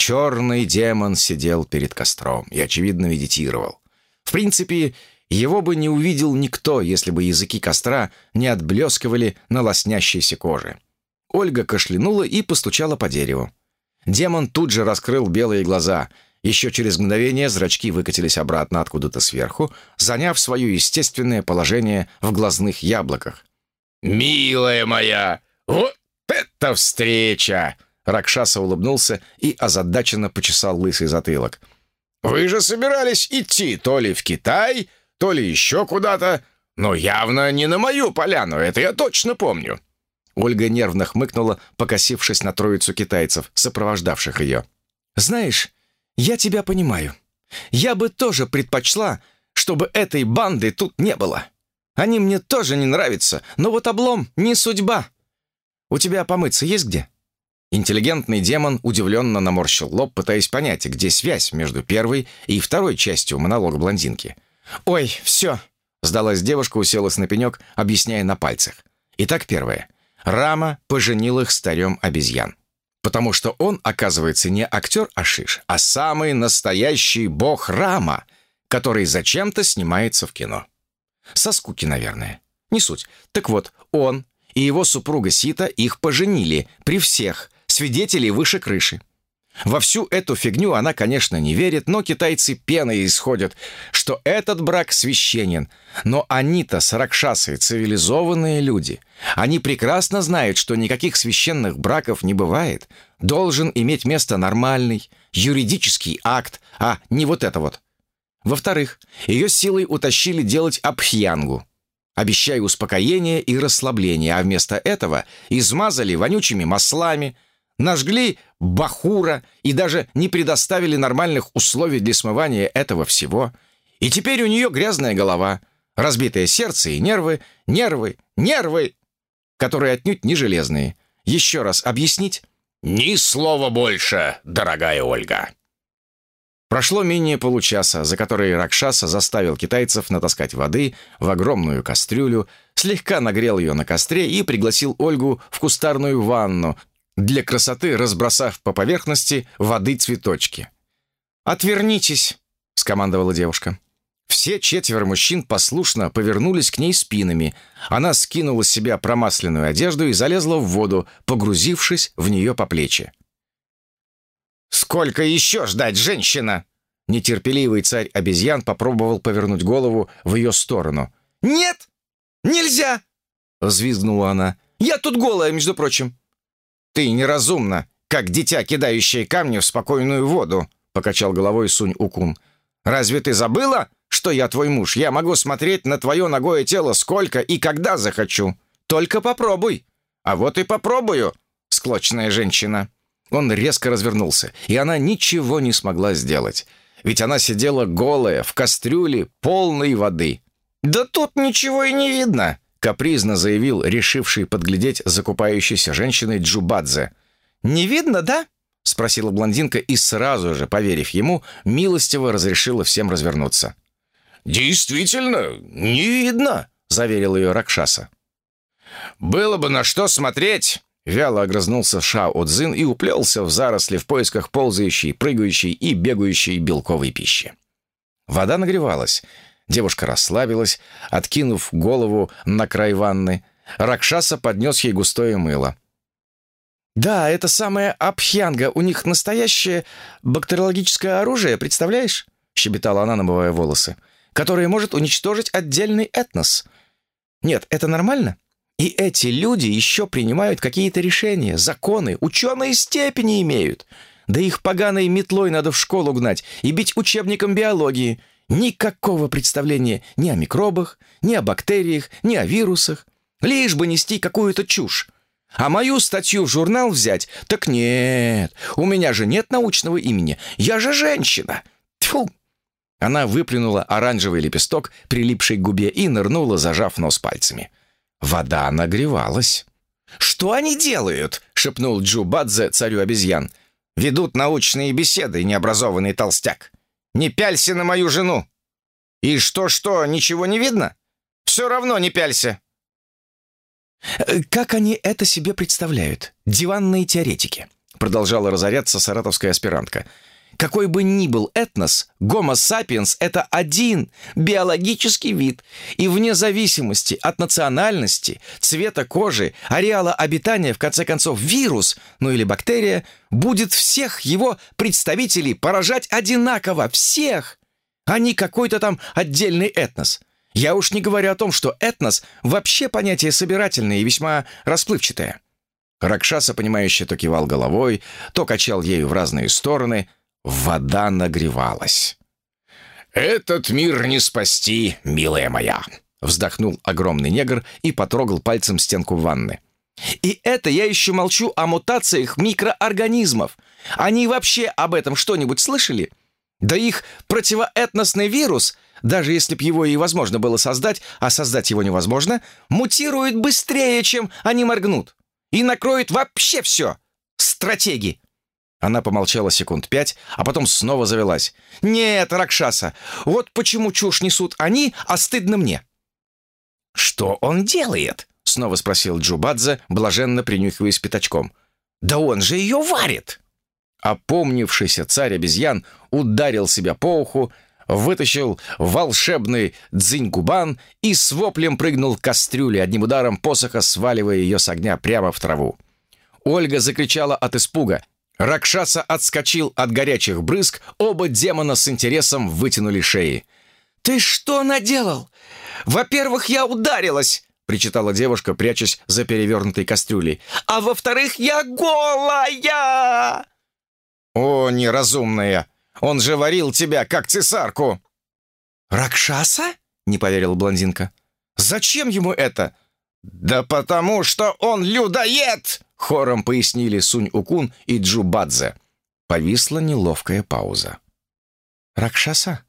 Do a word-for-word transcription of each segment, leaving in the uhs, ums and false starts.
Черный демон сидел перед костром и, очевидно, медитировал. В принципе, его бы не увидел никто, если бы языки костра не отблескивали на лоснящейся коже. Ольга кашлянула и постучала по дереву. Демон тут же раскрыл белые глаза. Еще через мгновение зрачки выкатились обратно откуда-то сверху, заняв свое естественное положение в глазных яблоках. «Милая моя, вот это встреча!» Ракшаса улыбнулся и озадаченно почесал лысый затылок. «Вы же собирались идти то ли в Китай, то ли еще куда-то, но явно не на мою поляну, это я точно помню». Ольга нервно хмыкнула, покосившись на троицу китайцев, сопровождавших ее. «Знаешь, я тебя понимаю. Я бы тоже предпочла, чтобы этой банды тут не было. Они мне тоже не нравятся, но вот облом не судьба. У тебя помыться есть где?» Интеллигентный демон удивленно наморщил лоб, пытаясь понять, где связь между первой и второй частью монолога блондинки. «Ой, все!» — сдалась девушка, уселась на пенек, объясняя на пальцах. Итак, первое. Рама поженил их с царем обезьян. Потому что он, оказывается, не актер Ашиш, а самый настоящий бог Рама, который зачем-то снимается в кино. Со скуки, наверное. Не суть. Так вот, он и его супруга Сита их поженили при всех, свидетелей выше крыши. Во всю эту фигню она, конечно, не верит, но китайцы пеной исходят, что этот брак священен. Но они-то с Ракшасой цивилизованные люди. Они прекрасно знают, что никаких священных браков не бывает. Должен иметь место нормальный, юридический акт, а не вот это вот. Во-вторых, ее силой утащили делать абхьянгу, обещая успокоение и расслабление, а вместо этого измазали вонючими маслами, нажгли бахура и даже не предоставили нормальных условий для смывания этого всего. И теперь у нее грязная голова, разбитое сердце и нервы, нервы, нервы, которые отнюдь не железные. Еще раз объяснить? «Ни слова больше, дорогая Ольга!» Прошло менее получаса, за которые Ракшаса заставил китайцев натаскать воды в огромную кастрюлю, слегка нагрел ее на костре и пригласил Ольгу в кустарную ванну, для красоты разбросав по поверхности воды цветочки. «Отвернитесь!» — скомандовала девушка. Все четверо мужчин послушно повернулись к ней спинами. Она скинула с себя промасленную одежду и залезла в воду, погрузившись в нее по плечи. «Сколько еще ждать, женщина?» Нетерпеливый царь обезьян попробовал повернуть голову в ее сторону. «Нет! Нельзя!» — взвизгнула она. «Я тут голая, между прочим». «Ты неразумна, как дитя, кидающее камни в спокойную воду», — покачал головой Сунь-Укун. «Разве ты забыла, что я твой муж? Я могу смотреть на твое нагое тело сколько и когда захочу. Только попробуй». «А вот и попробую, склочная женщина». Он резко развернулся, и она ничего не смогла сделать. Ведь она сидела голая, в кастрюле, полной воды. «Да тут ничего и не видно», — капризно заявил решивший подглядеть закупающейся женщиной Джубадзе. «Не видно, да?» — спросила блондинка и сразу же, поверив ему, милостиво разрешила всем развернуться. «Действительно, не видно», — заверил ее Ракшаса. «Было бы на что смотреть», — вяло огрызнулся Шао Цзин и уплелся в заросли в поисках ползающей, прыгающей и бегающей белковой пищи. Вода нагревалась. Девушка расслабилась, откинув голову на край ванны. Ракшаса поднес ей густое мыло. «Да, это самая абхьянга. У них настоящее бактериологическое оружие, представляешь?» — щебетала она, намывая волосы. «Которое может уничтожить отдельный этнос. Нет, это нормально? И эти люди еще принимают какие-то решения, законы, ученые степени имеют. Да их поганой метлой надо в школу гнать и бить учебником биологии. Никакого представления ни о микробах, ни о бактериях, ни о вирусах. Лишь бы нести какую-то чушь. А мою статью в журнал взять? Так нет, у меня же нет научного имени. Я же женщина. Тьфу!» Она выплюнула оранжевый лепесток, прилипший к губе, и нырнула, зажав нос пальцами. Вода нагревалась. «Что они делают?» — шепнул Джубадзе царю обезьян. «Ведут научные беседы, необразованный толстяк. Не пялься на мою жену!» «И что-что, ничего не видно? Все равно не пялься!» Как они это себе представляют? Диванные теоретики. продолжала разоряться саратовская аспирантка. Какой бы ни был этнос, Homo sapiens — это один биологический вид, и вне зависимости от национальности, цвета кожи, ареала обитания, в конце концов, вирус, ну или бактерия, будет всех его представителей поражать одинаково, всех, а не какой-то там отдельный этнос. Я уж не говорю о том, что этнос вообще понятие собирательное и весьма расплывчатое. Ракшаса, понимающе, то кивал головой, то качал ею в разные стороны. Вода нагревалась. «Этот мир не спасти, милая моя!» Вздохнул огромный негр и потрогал пальцем стенку ванны. «И это я еще молчу о мутациях микроорганизмов. Они вообще об этом что-нибудь слышали? Да их противоэтносный вирус, даже если б его и возможно было создать, а создать его невозможно, мутирует быстрее, чем они моргнут. И накроет вообще все. Стратеги!» Она помолчала секунд пять, а потом снова завелась. «Нет, Ракшаса, вот почему чушь несут они, а стыдно мне». «Что он делает?» — снова спросил Джубадзе, блаженно принюхиваясь пятачком. «Да он же ее варит!» Опомнившийся царь обезьян ударил себя по уху, вытащил волшебный дзинь-губан и с воплем прыгнул к кастрюле, одним ударом посоха сваливая ее с огня прямо в траву. Ольга закричала от испуга. Ракшаса отскочил от горячих брызг, оба демона с интересом вытянули шеи. «Ты что наделал? Во-первых, я ударилась!» — причитала девушка, прячась за перевернутой кастрюлей. «А во-вторых, я голая!» «О, неразумная! Он же варил тебя, как цесарку!» «Ракшаса?» — не поверила блондинка. «Зачем ему это?» «Да потому что он людоед!» — хором пояснили Сунь-Укун и Джубадзе. Повисла неловкая пауза. «Ракшаса?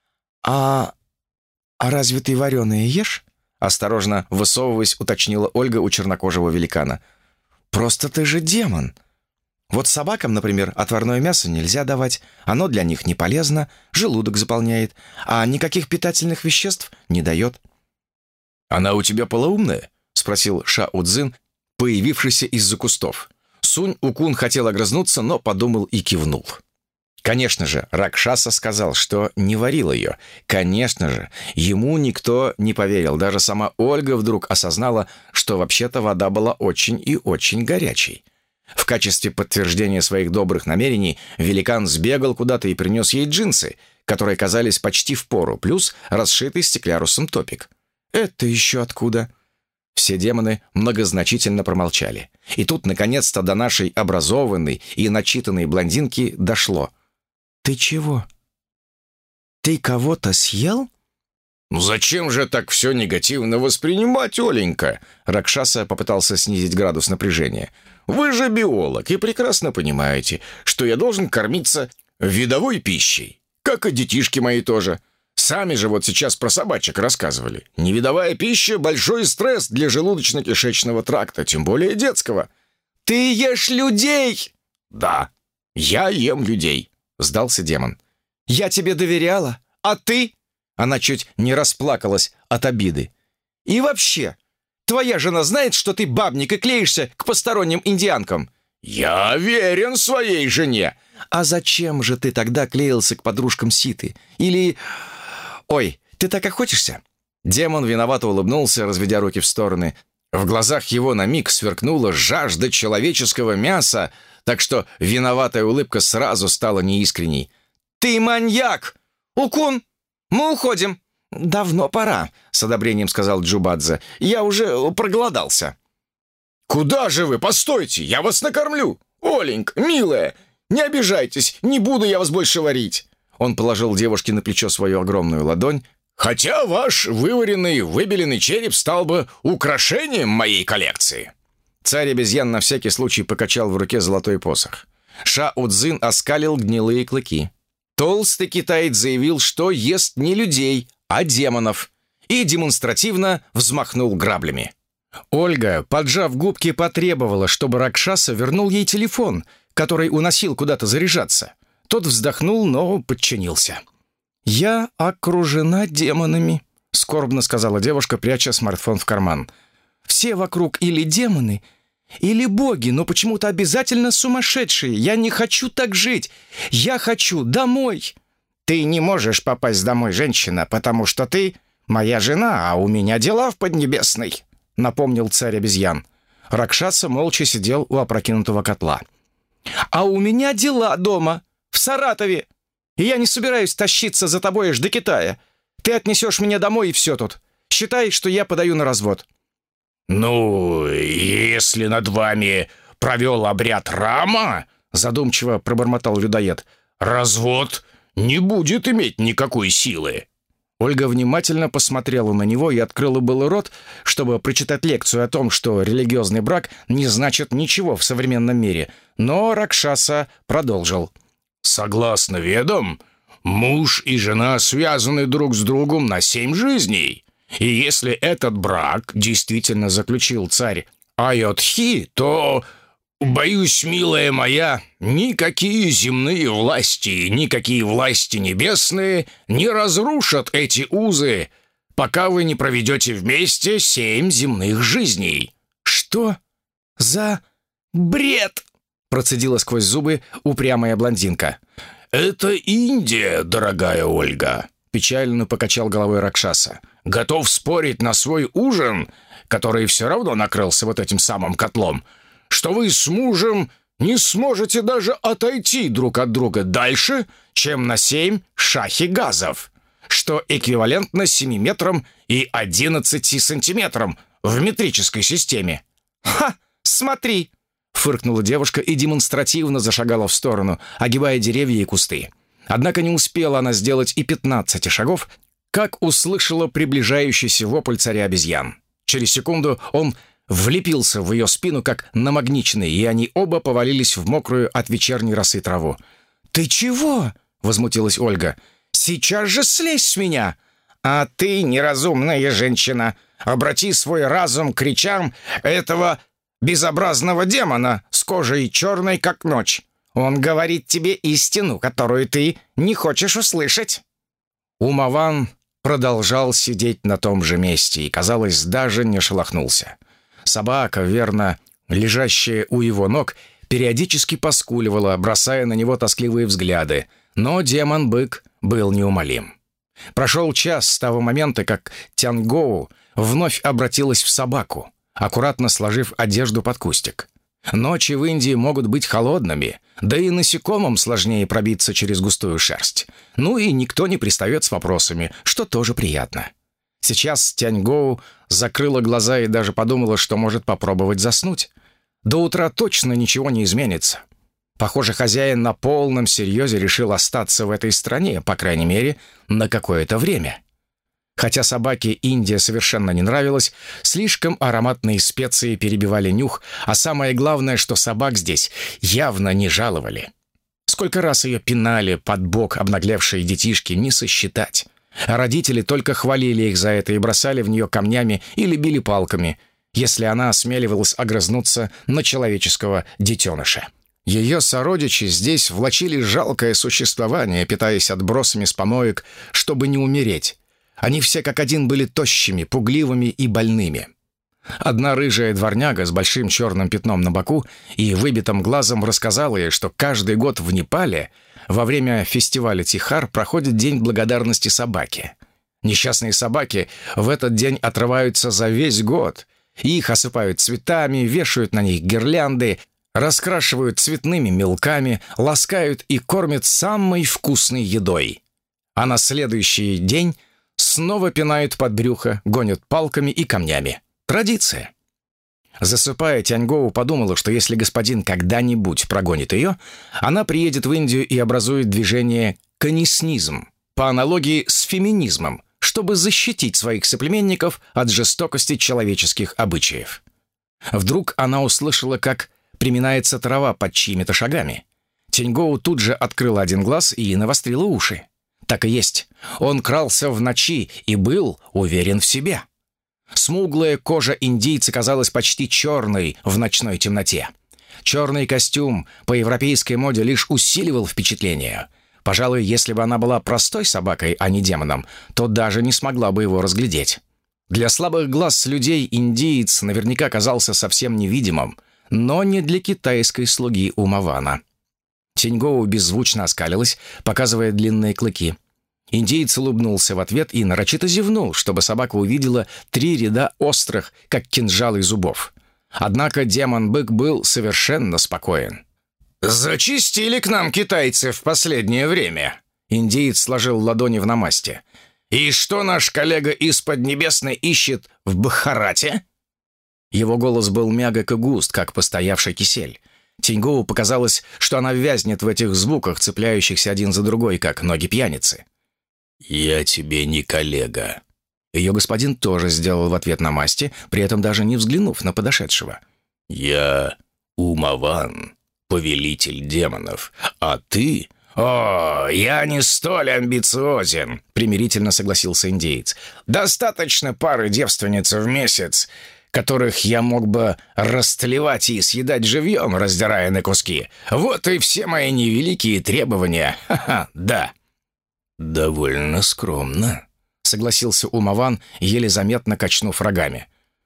А... а разве ты вареное ешь?» Осторожно высовываясь, уточнила Ольга у чернокожего великана. «Просто ты же демон. Вот собакам, например, отварное мясо нельзя давать. Оно для них не полезно, желудок заполняет, а никаких питательных веществ не дает». «Она у тебя полоумная?» — спросил Шао-Цзин, появившийся из-за кустов. Сунь-Укун хотел огрызнуться, но подумал и кивнул. Конечно же, Ракшаса сказал, что не варил ее. Конечно же, ему никто не поверил. Даже сама Ольга вдруг осознала, что вообще-то вода была очень и очень горячей. В качестве подтверждения своих добрых намерений великан сбегал куда-то и принес ей джинсы, которые казались почти впору, плюс расшитый стеклярусом топик. «Это еще откуда?» Все демоны многозначительно промолчали. И тут, наконец-то, до нашей образованной и начитанной блондинки дошло. «Ты чего? Ты кого-то съел?» «Ну зачем же так все негативно воспринимать, Оленька?» Ракшаса попытался снизить градус напряжения. «Вы же биолог и прекрасно понимаете, что я должен кормиться видовой пищей, как и детишки мои тоже. Сами же вот сейчас про собачек рассказывали. Невидовая пища — большой стресс для желудочно-кишечного тракта, тем более детского». «Ты ешь людей!» «Да, я ем людей», — сдался демон. «Я тебе доверяла, а ты?» Она чуть не расплакалась от обиды. «И вообще, твоя жена знает, что ты бабник и клеишься к посторонним индианкам?» «Я верен своей жене». «А зачем же ты тогда клеился к подружкам Ситы? Или... Ой, ты так охотишься?» Демон виновато улыбнулся, разведя руки в стороны. В глазах его на миг сверкнула жажда человеческого мяса, так что виноватая улыбка сразу стала неискренней. «Ты маньяк! Укун, мы уходим!» «Давно пора», — с одобрением сказал Джубадзе. «Я уже проголодался». «Куда же вы? Постойте, я вас накормлю! Оленька, милая, не обижайтесь, не буду я вас больше варить!» Он положил девушке на плечо свою огромную ладонь. «Хотя ваш вываренный, выбеленный череп стал бы украшением моей коллекции». Царь обезьян на всякий случай покачал в руке золотой посох. Шао-Цзин оскалил гнилые клыки. Толстый китаец заявил, что ест не людей, а демонов, и демонстративно взмахнул граблями. Ольга, поджав губки, потребовала, чтобы Ракшаса вернул ей телефон, который уносил куда-то заряжаться. Тот вздохнул, но подчинился. «Я окружена демонами», — скорбно сказала девушка, пряча смартфон в карман. «Все вокруг или демоны, Или боги, но почему-то обязательно сумасшедшие. Я не хочу так жить. Я хочу домой. Ты не можешь попасть домой, женщина, потому что ты моя жена, а у меня дела в Поднебесной, напомнил царь обезьян. Ракшаса молча сидел у опрокинутого котла. А у меня дела дома, в Саратове. И я не собираюсь тащиться за тобой аж до Китая. Ты отнесешь меня домой, и все тут. Считай, что я подаю на развод. «Ну, если над вами провел обряд Рама, — задумчиво пробормотал людоед, — развод не будет иметь никакой силы». Ольга внимательно посмотрела на него и открыла было рот, чтобы прочитать лекцию о том, что религиозный брак не значит ничего в современном мире, но Ракшаса продолжил. «Согласно ведам, муж и жена связаны друг с другом на семь жизней. И если этот брак действительно заключил царь Айодхи, то, боюсь, милая моя, никакие земные власти, никакие власти небесные не разрушат эти узы, пока вы не проведете вместе семь земных жизней». «Что за бред?» — процедила сквозь зубы упрямая блондинка. «Это Индия, дорогая Ольга», — печально покачал головой Ракшаса. «Готов спорить на свой ужин, который все равно накрылся вот этим самым котлом, что вы с мужем не сможете даже отойти друг от друга дальше, чем на семь шахи газов, что эквивалентно семи метрам и одиннадцати сантиметрам в метрической системе». «Ха! Смотри!» — фыркнула девушка и демонстративно зашагала в сторону, огибая деревья и кусты. Однако не успела она сделать и пятнадцати шагов, как услышала приближающийся вопль царя обезьян. Через секунду он влепился в ее спину, как намагниченный, и они оба повалились в мокрую от вечерней росы траву. «Ты чего?» — возмутилась Ольга. «Сейчас же слезь с меня!» «А ты, неразумная женщина, обрати свой разум к речам этого безобразного демона с кожей черной, как ночь. Он говорит тебе истину, которую ты не хочешь услышать». Умаван продолжал сидеть на том же месте и, казалось, даже не шелохнулся. Собака, верно, лежащая у его ног, периодически поскуливала, бросая на него тоскливые взгляды, но демон-бык был неумолим. Прошел час с того момента, как Тянгоу вновь обратилась в собаку, аккуратно сложив одежду под кустик. Ночи в Индии могут быть холодными, да и насекомым сложнее пробиться через густую шерсть. Ну и никто не пристает с вопросами, что тоже приятно. Сейчас Тяньгоу закрыла глаза и даже подумала, что может попробовать заснуть. До утра точно ничего не изменится. Похоже, хозяин на полном серьезе решил остаться в этой стране, по крайней мере, на какое-то время. Хотя собаке Индия совершенно не нравилась, слишком ароматные специи перебивали нюх, а самое главное, что собак здесь явно не жаловали. Сколько раз ее пинали под бок обнаглевшие детишки, не сосчитать. А родители только хвалили их за это и бросали в нее камнями или били палками, если она осмеливалась огрызнуться на человеческого детеныша. Ее сородичи здесь влачили жалкое существование, питаясь отбросами с помоек, чтобы не умереть. Они все как один были тощими, пугливыми и больными. Одна рыжая дворняга с большим черным пятном на боку и выбитым глазом рассказала ей, что каждый год в Непале во время фестиваля Тихар проходит День благодарности собаке. Несчастные собаки в этот день отрываются за весь год. Их осыпают цветами, вешают на них гирлянды, раскрашивают цветными мелками, ласкают и кормят самой вкусной едой. А на следующий день снова пинают под брюхо, гонят палками и камнями. Традиция. Засыпая, Тяньгоу подумала, что если господин когда-нибудь прогонит ее, она приедет в Индию и образует движение «каниснизм» по аналогии с феминизмом, чтобы защитить своих соплеменников от жестокости человеческих обычаев. Вдруг она услышала, как приминается трава под чьими-то шагами. Тяньгоу тут же открыла один глаз и навострила уши. Так и есть. Он крался в ночи и был уверен в себе. Смуглая кожа индийца казалась почти черной в ночной темноте. Черный костюм по европейской моде лишь усиливал впечатление. Пожалуй, если бы она была простой собакой, а не демоном, то даже не смогла бы его разглядеть. Для слабых глаз людей индиец наверняка казался совсем невидимым, но не для китайской слуги Умавана. Тиньгоу беззвучно оскалилась, показывая длинные клыки. Индеец улыбнулся в ответ и нарочито зевнул, чтобы собака увидела три ряда острых, как кинжалы, зубов. Однако демон-бык был совершенно спокоен. «Зачистили к нам китайцы в последнее время», — индеец сложил ладони в намасте. «И что наш коллега из Поднебесной ищет в Бхарате?» Его голос был мягок и густ, как постоявший кисель. Тиньгоу показалось, что она вязнет в этих звуках, цепляющихся один за другой, как ноги пьяницы. «Я тебе не коллега». Ее господин тоже сделал в ответ намасте, при этом даже не взглянув на подошедшего. «Я Умаван, повелитель демонов, а ты...» «О, я не столь амбициозен», — примирительно согласился индеец. «Достаточно пары девственниц в месяц, которых я мог бы растлевать и съедать живьем, раздирая на куски. Вот и все мои невеликие требования. Ха-ха, да». «Довольно скромно», — согласился Умаван, еле заметно качнув рогами.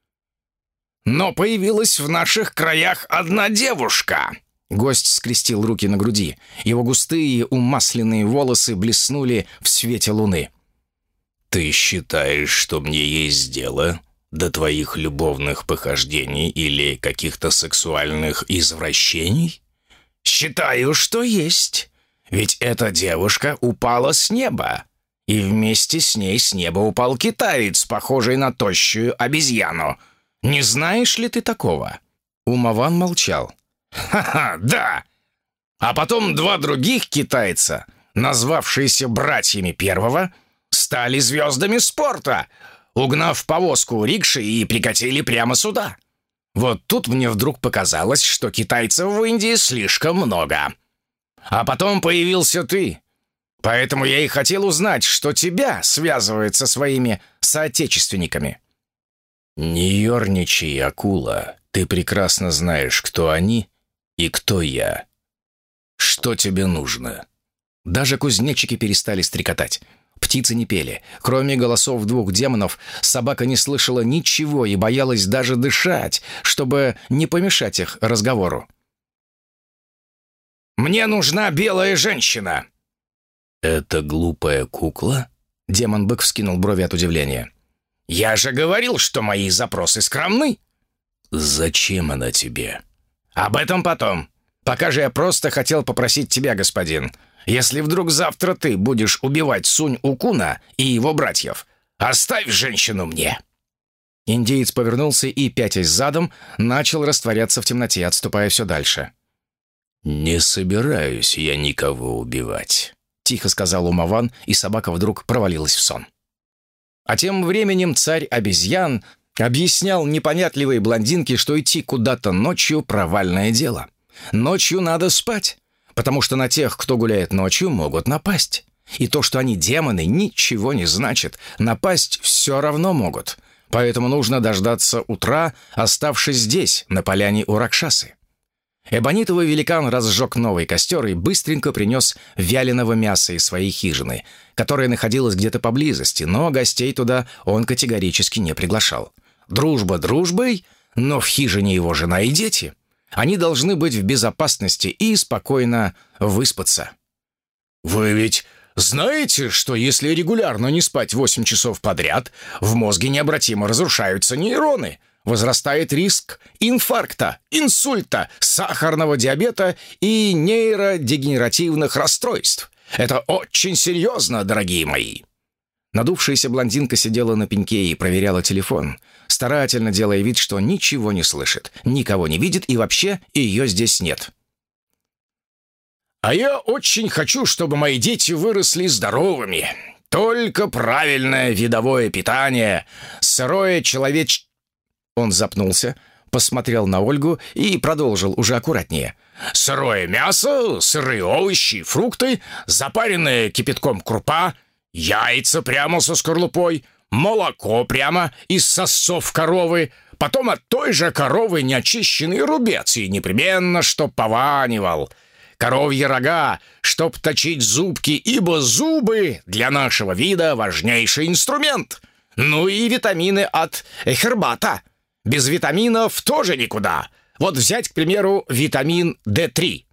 «Но появилась в наших краях одна девушка». Гость скрестил руки на груди. Его густые умасленные волосы блеснули в свете луны. «Ты считаешь, что мне есть дело до твоих любовных похождений или каких-то сексуальных извращений?» «Считаю, что есть. Ведь эта девушка упала с неба, и вместе с ней с неба упал китаец, похожий на тощую обезьяну. Не знаешь ли ты такого?» Умаван молчал. «Ха-ха, да! А потом два других китайца, назвавшиеся братьями первого, стали звездами спорта, угнав повозку рикши и прикатили прямо сюда. Вот тут мне вдруг показалось, что китайцев в Индии слишком много. А потом появился ты. Поэтому я и хотел узнать, что тебя связывает со своими соотечественниками». «Не ерничай, акула. Ты прекрасно знаешь, кто они и кто я. Что тебе нужно?» Даже кузнечики перестали стрекотать. Птицы не пели. Кроме голосов двух демонов, собака не слышала ничего и боялась даже дышать, чтобы не помешать их разговору. «Мне нужна белая женщина!» «Это глупая кукла?» Демон-бык вскинул брови от удивления. «Я же говорил, что мои запросы скромны!» «Зачем она тебе?» «Об этом потом. Пока же я просто хотел попросить тебя, господин, если вдруг завтра ты будешь убивать Сунь-Укуна и его братьев, оставь женщину мне!» Индеец повернулся и, пятясь задом, начал растворяться в темноте, отступая все дальше. «Не собираюсь я никого убивать», — тихо сказал Умаван, и собака вдруг провалилась в сон. А тем временем царь обезьян объяснял непонятливой блондинке, что идти куда-то ночью — провальное дело. Ночью надо спать, потому что на тех, кто гуляет ночью, могут напасть. И то, что они демоны, ничего не значит. Напасть все равно могут. Поэтому нужно дождаться утра, оставшись здесь, на поляне у Ракшасы. Эбонитовый великан разжег новый костер и быстренько принес вяленого мяса из своей хижины, которая находилась где-то поблизости, но гостей туда он категорически не приглашал. Дружба дружбой, но в хижине его жена и дети. Они должны быть в безопасности и спокойно выспаться. «Вы ведь знаете, что если регулярно не спать восемь часов подряд, в мозге необратимо разрушаются нейроны, возрастает риск инфаркта, инсульта, сахарного диабета и нейродегенеративных расстройств? Это очень серьезно, дорогие мои!» Надувшаяся блондинка сидела на пеньке и проверяла телефон, старательно делая вид, что ничего не слышит, никого не видит и вообще ее здесь нет. «А я очень хочу, чтобы мои дети выросли здоровыми. Только правильное видовое питание, сырое человеч...» Он запнулся, посмотрел на Ольгу и продолжил уже аккуратнее. «Сырое мясо, сырые овощи, фрукты, запаренная кипятком крупа, яйца прямо со скорлупой, молоко прямо из сосцов коровы, потом от той же коровы неочищенный рубец и непременно, чтоб пованивал. Коровьи рога, чтоб точить зубки, ибо зубы для нашего вида важнейший инструмент. Ну и витамины от хербата. Без витаминов тоже никуда. Вот взять, к примеру, витамин дэ три.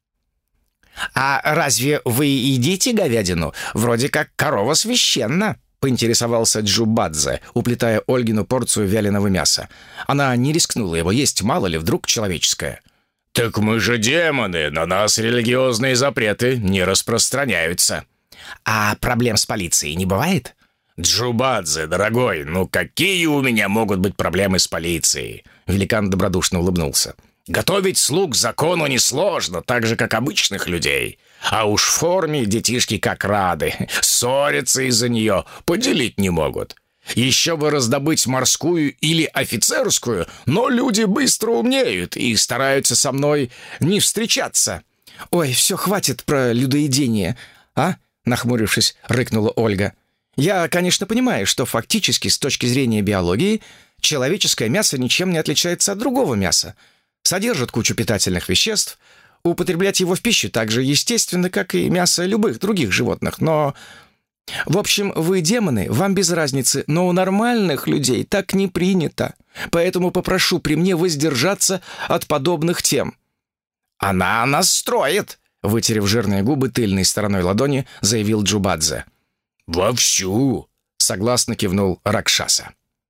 «А разве вы едите говядину? Вроде как корова священна», — поинтересовался Джубадзе, уплетая Ольгину порцию вяленого мяса. Она не рискнула его есть, мало ли, вдруг человеческое. «Так мы же демоны, на нас религиозные запреты не распространяются». «А проблем с полицией не бывает?» «Джубадзе, дорогой, ну какие у меня могут быть проблемы с полицией?» Великан добродушно улыбнулся. «Готовить слуг к закону несложно, так же, как обычных людей. А уж в форме детишки как рады. Ссорятся из-за нее, поделить не могут. Еще бы раздобыть морскую или офицерскую, но люди быстро умнеют и стараются со мной не встречаться». «Ой, все, хватит про людоедение, а?» Нахмурившись, рыкнула Ольга. «Я, конечно, понимаю, что фактически, с точки зрения биологии, человеческое мясо ничем не отличается от другого мяса. Содержит кучу питательных веществ. Употреблять его в пищу так же естественно, как и мясо любых других животных. Но, в общем, вы демоны, вам без разницы, но у нормальных людей так не принято. Поэтому попрошу при мне воздержаться от подобных тем». «Она нас строит», — вытерев жирные губы тыльной стороной ладони, заявил Джубадзе. «Вовсю», — согласно кивнул Ракшаса.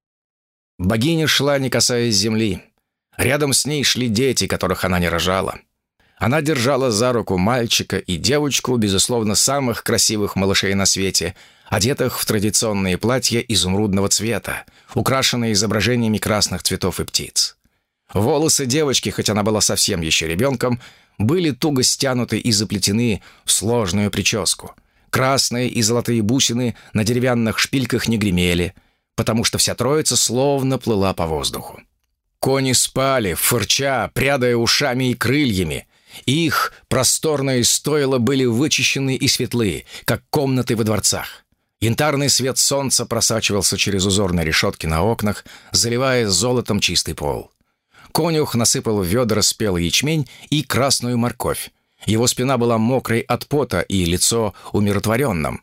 Богиня шла, не касаясь земли. Рядом с ней шли дети, которых она не рожала. Она держала за руку мальчика и девочку, безусловно, самых красивых малышей на свете, одетых в традиционные платья изумрудного цвета, украшенные изображениями красных цветов и птиц. Волосы девочки, хоть она была совсем еще ребенком, были туго стянуты и заплетены в сложную прическу. Красные и золотые бусины на деревянных шпильках не гремели, потому что вся троица словно плыла по воздуху. Кони спали, фырча, прядая ушами и крыльями. Их просторные стойла были вычищены и светлы, как комнаты во дворцах. Янтарный свет солнца просачивался через узорные решетки на окнах, заливая золотом чистый пол. Конюх насыпал в ведра спелый ячмень и красную морковь. Его спина была мокрой от пота и лицо умиротворенным.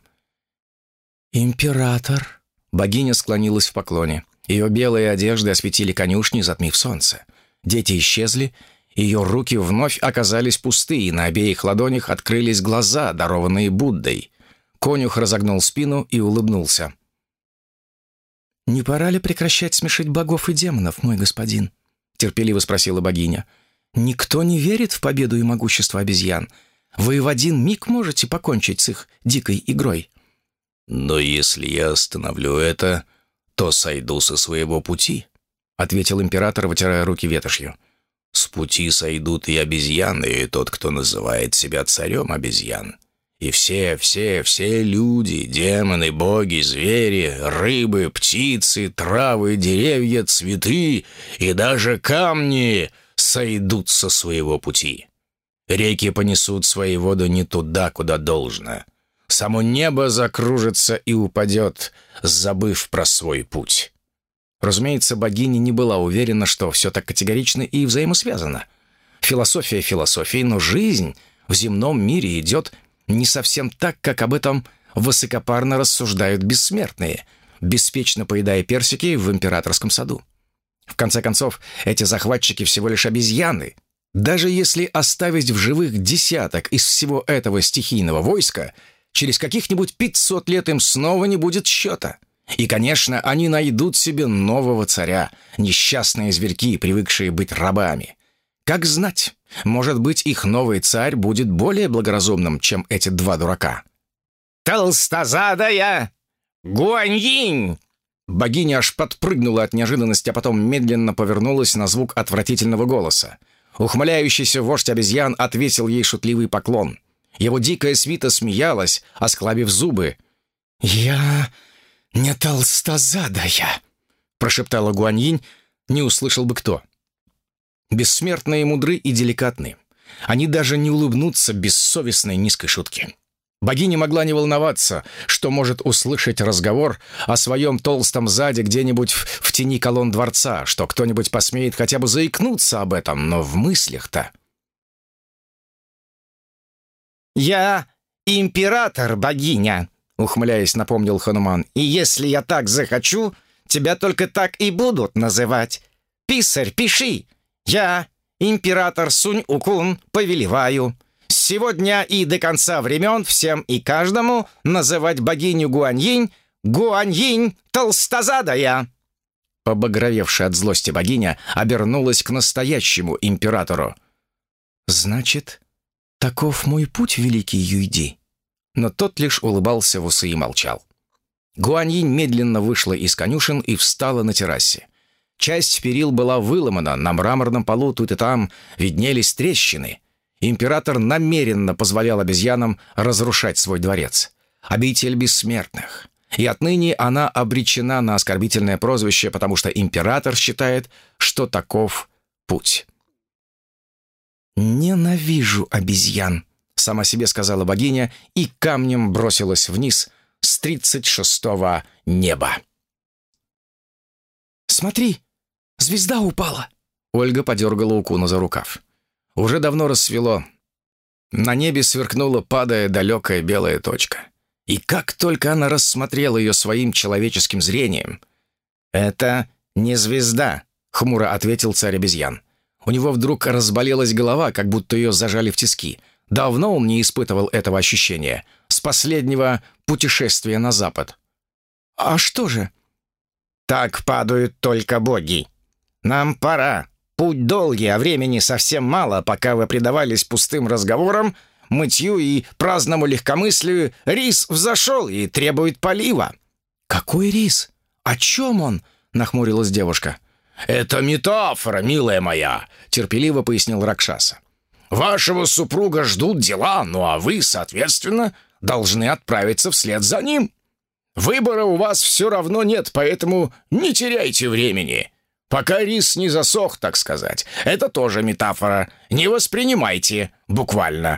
«Император!» Богиня склонилась в поклоне. Ее белые одежды осветили конюшни, затмив солнце. Дети исчезли, ее руки вновь оказались пусты, и на обеих ладонях открылись глаза, дарованные Буддой. Конюх разогнул спину и улыбнулся. «Не пора ли прекращать смешить богов и демонов, мой господин?» — терпеливо спросила богиня. «Никто не верит в победу и могущество обезьян. Вы в один миг можете покончить с их дикой игрой». «Но если я остановлю это, то сойду со своего пути», — ответил император, вытирая руки ветошью. «С пути сойдут и обезьяны, и тот, кто называет себя царем обезьян. И все, все, все люди, демоны, боги, звери, рыбы, птицы, травы, деревья, цветы и даже камни сойдут со своего пути. Реки понесут свои воды не туда, куда должно. Само небо закружится и упадет, забыв про свой путь». Разумеется, богиня не была уверена, что все так категорично и взаимосвязано. Философия философией, но жизнь в земном мире идет не совсем так, как об этом высокопарно рассуждают бессмертные, беспечно поедая персики в императорском саду. В конце концов, эти захватчики всего лишь обезьяны. Даже если оставить в живых десяток из всего этого стихийного войска, через каких-нибудь пятьсот лет им снова не будет счета. И, конечно, они найдут себе нового царя, несчастные зверьки, привыкшие быть рабами. Как знать, может быть, их новый царь будет более благоразумным, чем эти два дурака. «Толстозадая! Гуаньинь!» Богиня аж подпрыгнула от неожиданности, а потом медленно повернулась на звук отвратительного голоса. Ухмыляющийся вождь обезьян отвесил ей шутливый поклон. Его дикая свита смеялась, осклабив зубы. «Я не толстозадая», — прошептала Гуаньинь, не услышал бы кто. Бессмертные мудры и деликатны. Они даже не улыбнутся бессовестной низкой шутке. Богиня могла не волноваться, что может услышать разговор о своем толстом заде где-нибудь в, в тени колонн дворца, что кто-нибудь посмеет хотя бы заикнуться об этом, но в мыслях-то... «Я император, богиня», — ухмыляясь, напомнил Хануман. «И если я так захочу, тебя только так и будут называть. Писарь, пиши. Я император Сунь-Укун, повелеваю с сегодня и до конца времен всем и каждому называть богиню Гуаньинь Гуаньинь Толстозадая». Побагровевшая от злости богиня обернулась к настоящему императору. «Значит, таков мой путь, великий Юйди?» Но тот лишь улыбался в усы и молчал. Гуаньинь медленно вышла из конюшен и встала на террасе. Часть перил была выломана, на мраморном полу тут и там виднелись трещины. Император намеренно позволял обезьянам разрушать свой дворец. Обитель бессмертных. И отныне она обречена на оскорбительное прозвище, потому что император считает, что таков путь. «Ненавижу обезьян», — сама себе сказала богиня и камнем бросилась вниз с тридцать шестого неба. «Смотри, звезда упала!» Ольга подергала Укуна за рукав. Уже давно рассвело. На небе сверкнула, падая, далекая белая точка. И как только она рассмотрела ее своим человеческим зрением... «Это не звезда», — хмуро ответил царь обезьян. У него вдруг разболелась голова, как будто ее зажали в тиски. Давно он не испытывал этого ощущения. С последнего путешествия на запад. «А что же?» «Так падают только боги. Нам пора. Путь долгий, а времени совсем мало, пока вы предавались пустым разговорам, мытью и праздному легкомыслию. Рис взошел и требует полива». «Какой рис? О чем он?» — нахмурилась девушка. «Это метафора, милая моя», — терпеливо пояснил Ракшаса. «Вашего супруга ждут дела, ну а вы, соответственно, должны отправиться вслед за ним. Выбора у вас все равно нет, поэтому не теряйте времени. Пока рис не засох, так сказать. Это тоже метафора. Не воспринимайте буквально».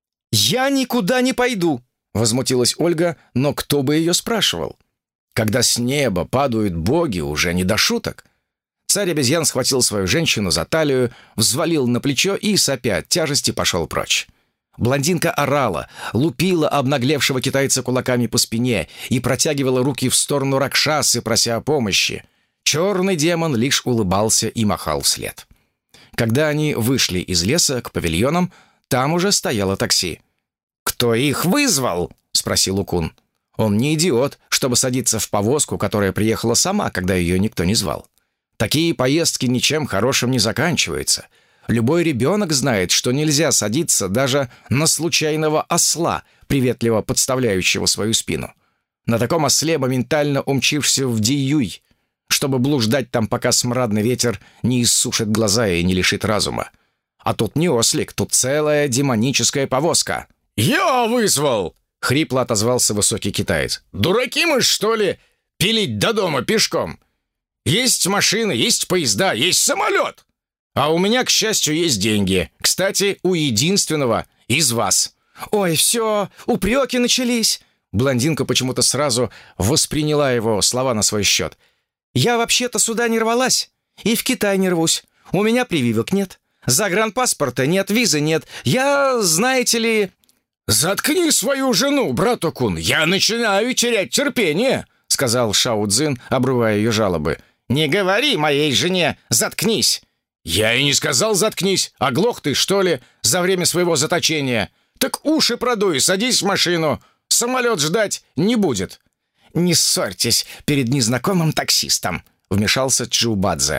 «Я никуда не пойду», — возмутилась Ольга, но кто бы ее спрашивал? Когда с неба падают боги, уже не до шуток. Царь обезьян схватил свою женщину за талию, взвалил на плечо и, сопя от тяжести, пошел прочь. Блондинка орала, лупила обнаглевшего китайца кулаками по спине и протягивала руки в сторону Ракшасы, прося о помощи. Черный демон лишь улыбался и махал вслед. Когда они вышли из леса к павильонам, там уже стояло такси. «Кто их вызвал?» — спросил Укун. Он не идиот, чтобы садиться в повозку, которая приехала сама, когда ее никто не звал. Такие поездки ничем хорошим не заканчиваются. Любой ребенок знает, что нельзя садиться даже на случайного осла, приветливо подставляющего свою спину. На таком осле моментально умчишься в Диюй, чтобы блуждать там, пока смрадный ветер не иссушит глаза и не лишит разума. А тут не ослик, тут целая демоническая повозка. «Я вызвал!» — хрипло отозвался высокий китаец. «Дураки мы, что ли, пилить до дома пешком? Есть машины, есть поезда, есть самолет. А у меня, к счастью, есть деньги. Кстати, у единственного из вас». «Ой, все, упреки начались». Блондинка почему-то сразу восприняла его слова на свой счет. «Я вообще-то сюда не рвалась. И в Китай не рвусь. У меня прививок нет. Загранпаспорта нет, визы нет. Я, знаете ли...» «Заткни свою жену, брат Укун. Я начинаю терять терпение», — сказал Шао Цзин, обрывая ее жалобы. «Не говори моей жене «заткнись». «Я и не сказал «заткнись». Оглох ты, что ли, за время своего заточения? Так уши продуй, садись в машину. Самолет ждать не будет». «Не ссорьтесь перед незнакомым таксистом», — вмешался Чжубадзе.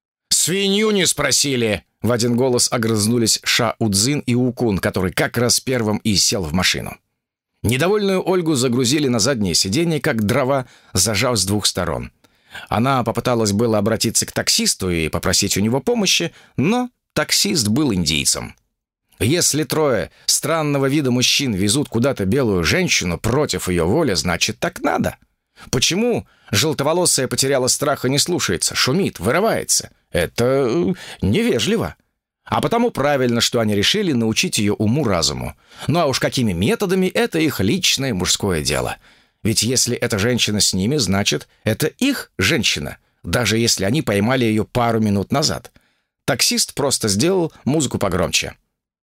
«Свинью не спросили», — в один голос огрызнулись Шао Цзин и Укун, который как раз первым и сел в машину. Недовольную Ольгу загрузили на заднее сиденье, как дрова, зажав с двух сторон. Она попыталась было обратиться к таксисту и попросить у него помощи, но таксист был индийцем. Если трое странного вида мужчин везут куда-то белую женщину против ее воли, значит, так надо. Почему желтоволосая потеряла страх и не слушается, шумит, вырывается? Это невежливо. А потому правильно, что они решили научить ее уму-разуму. Ну а уж какими методами, это их личное мужское дело. Ведь если эта женщина с ними, значит, это их женщина, даже если они поймали ее пару минут назад. Таксист просто сделал музыку погромче.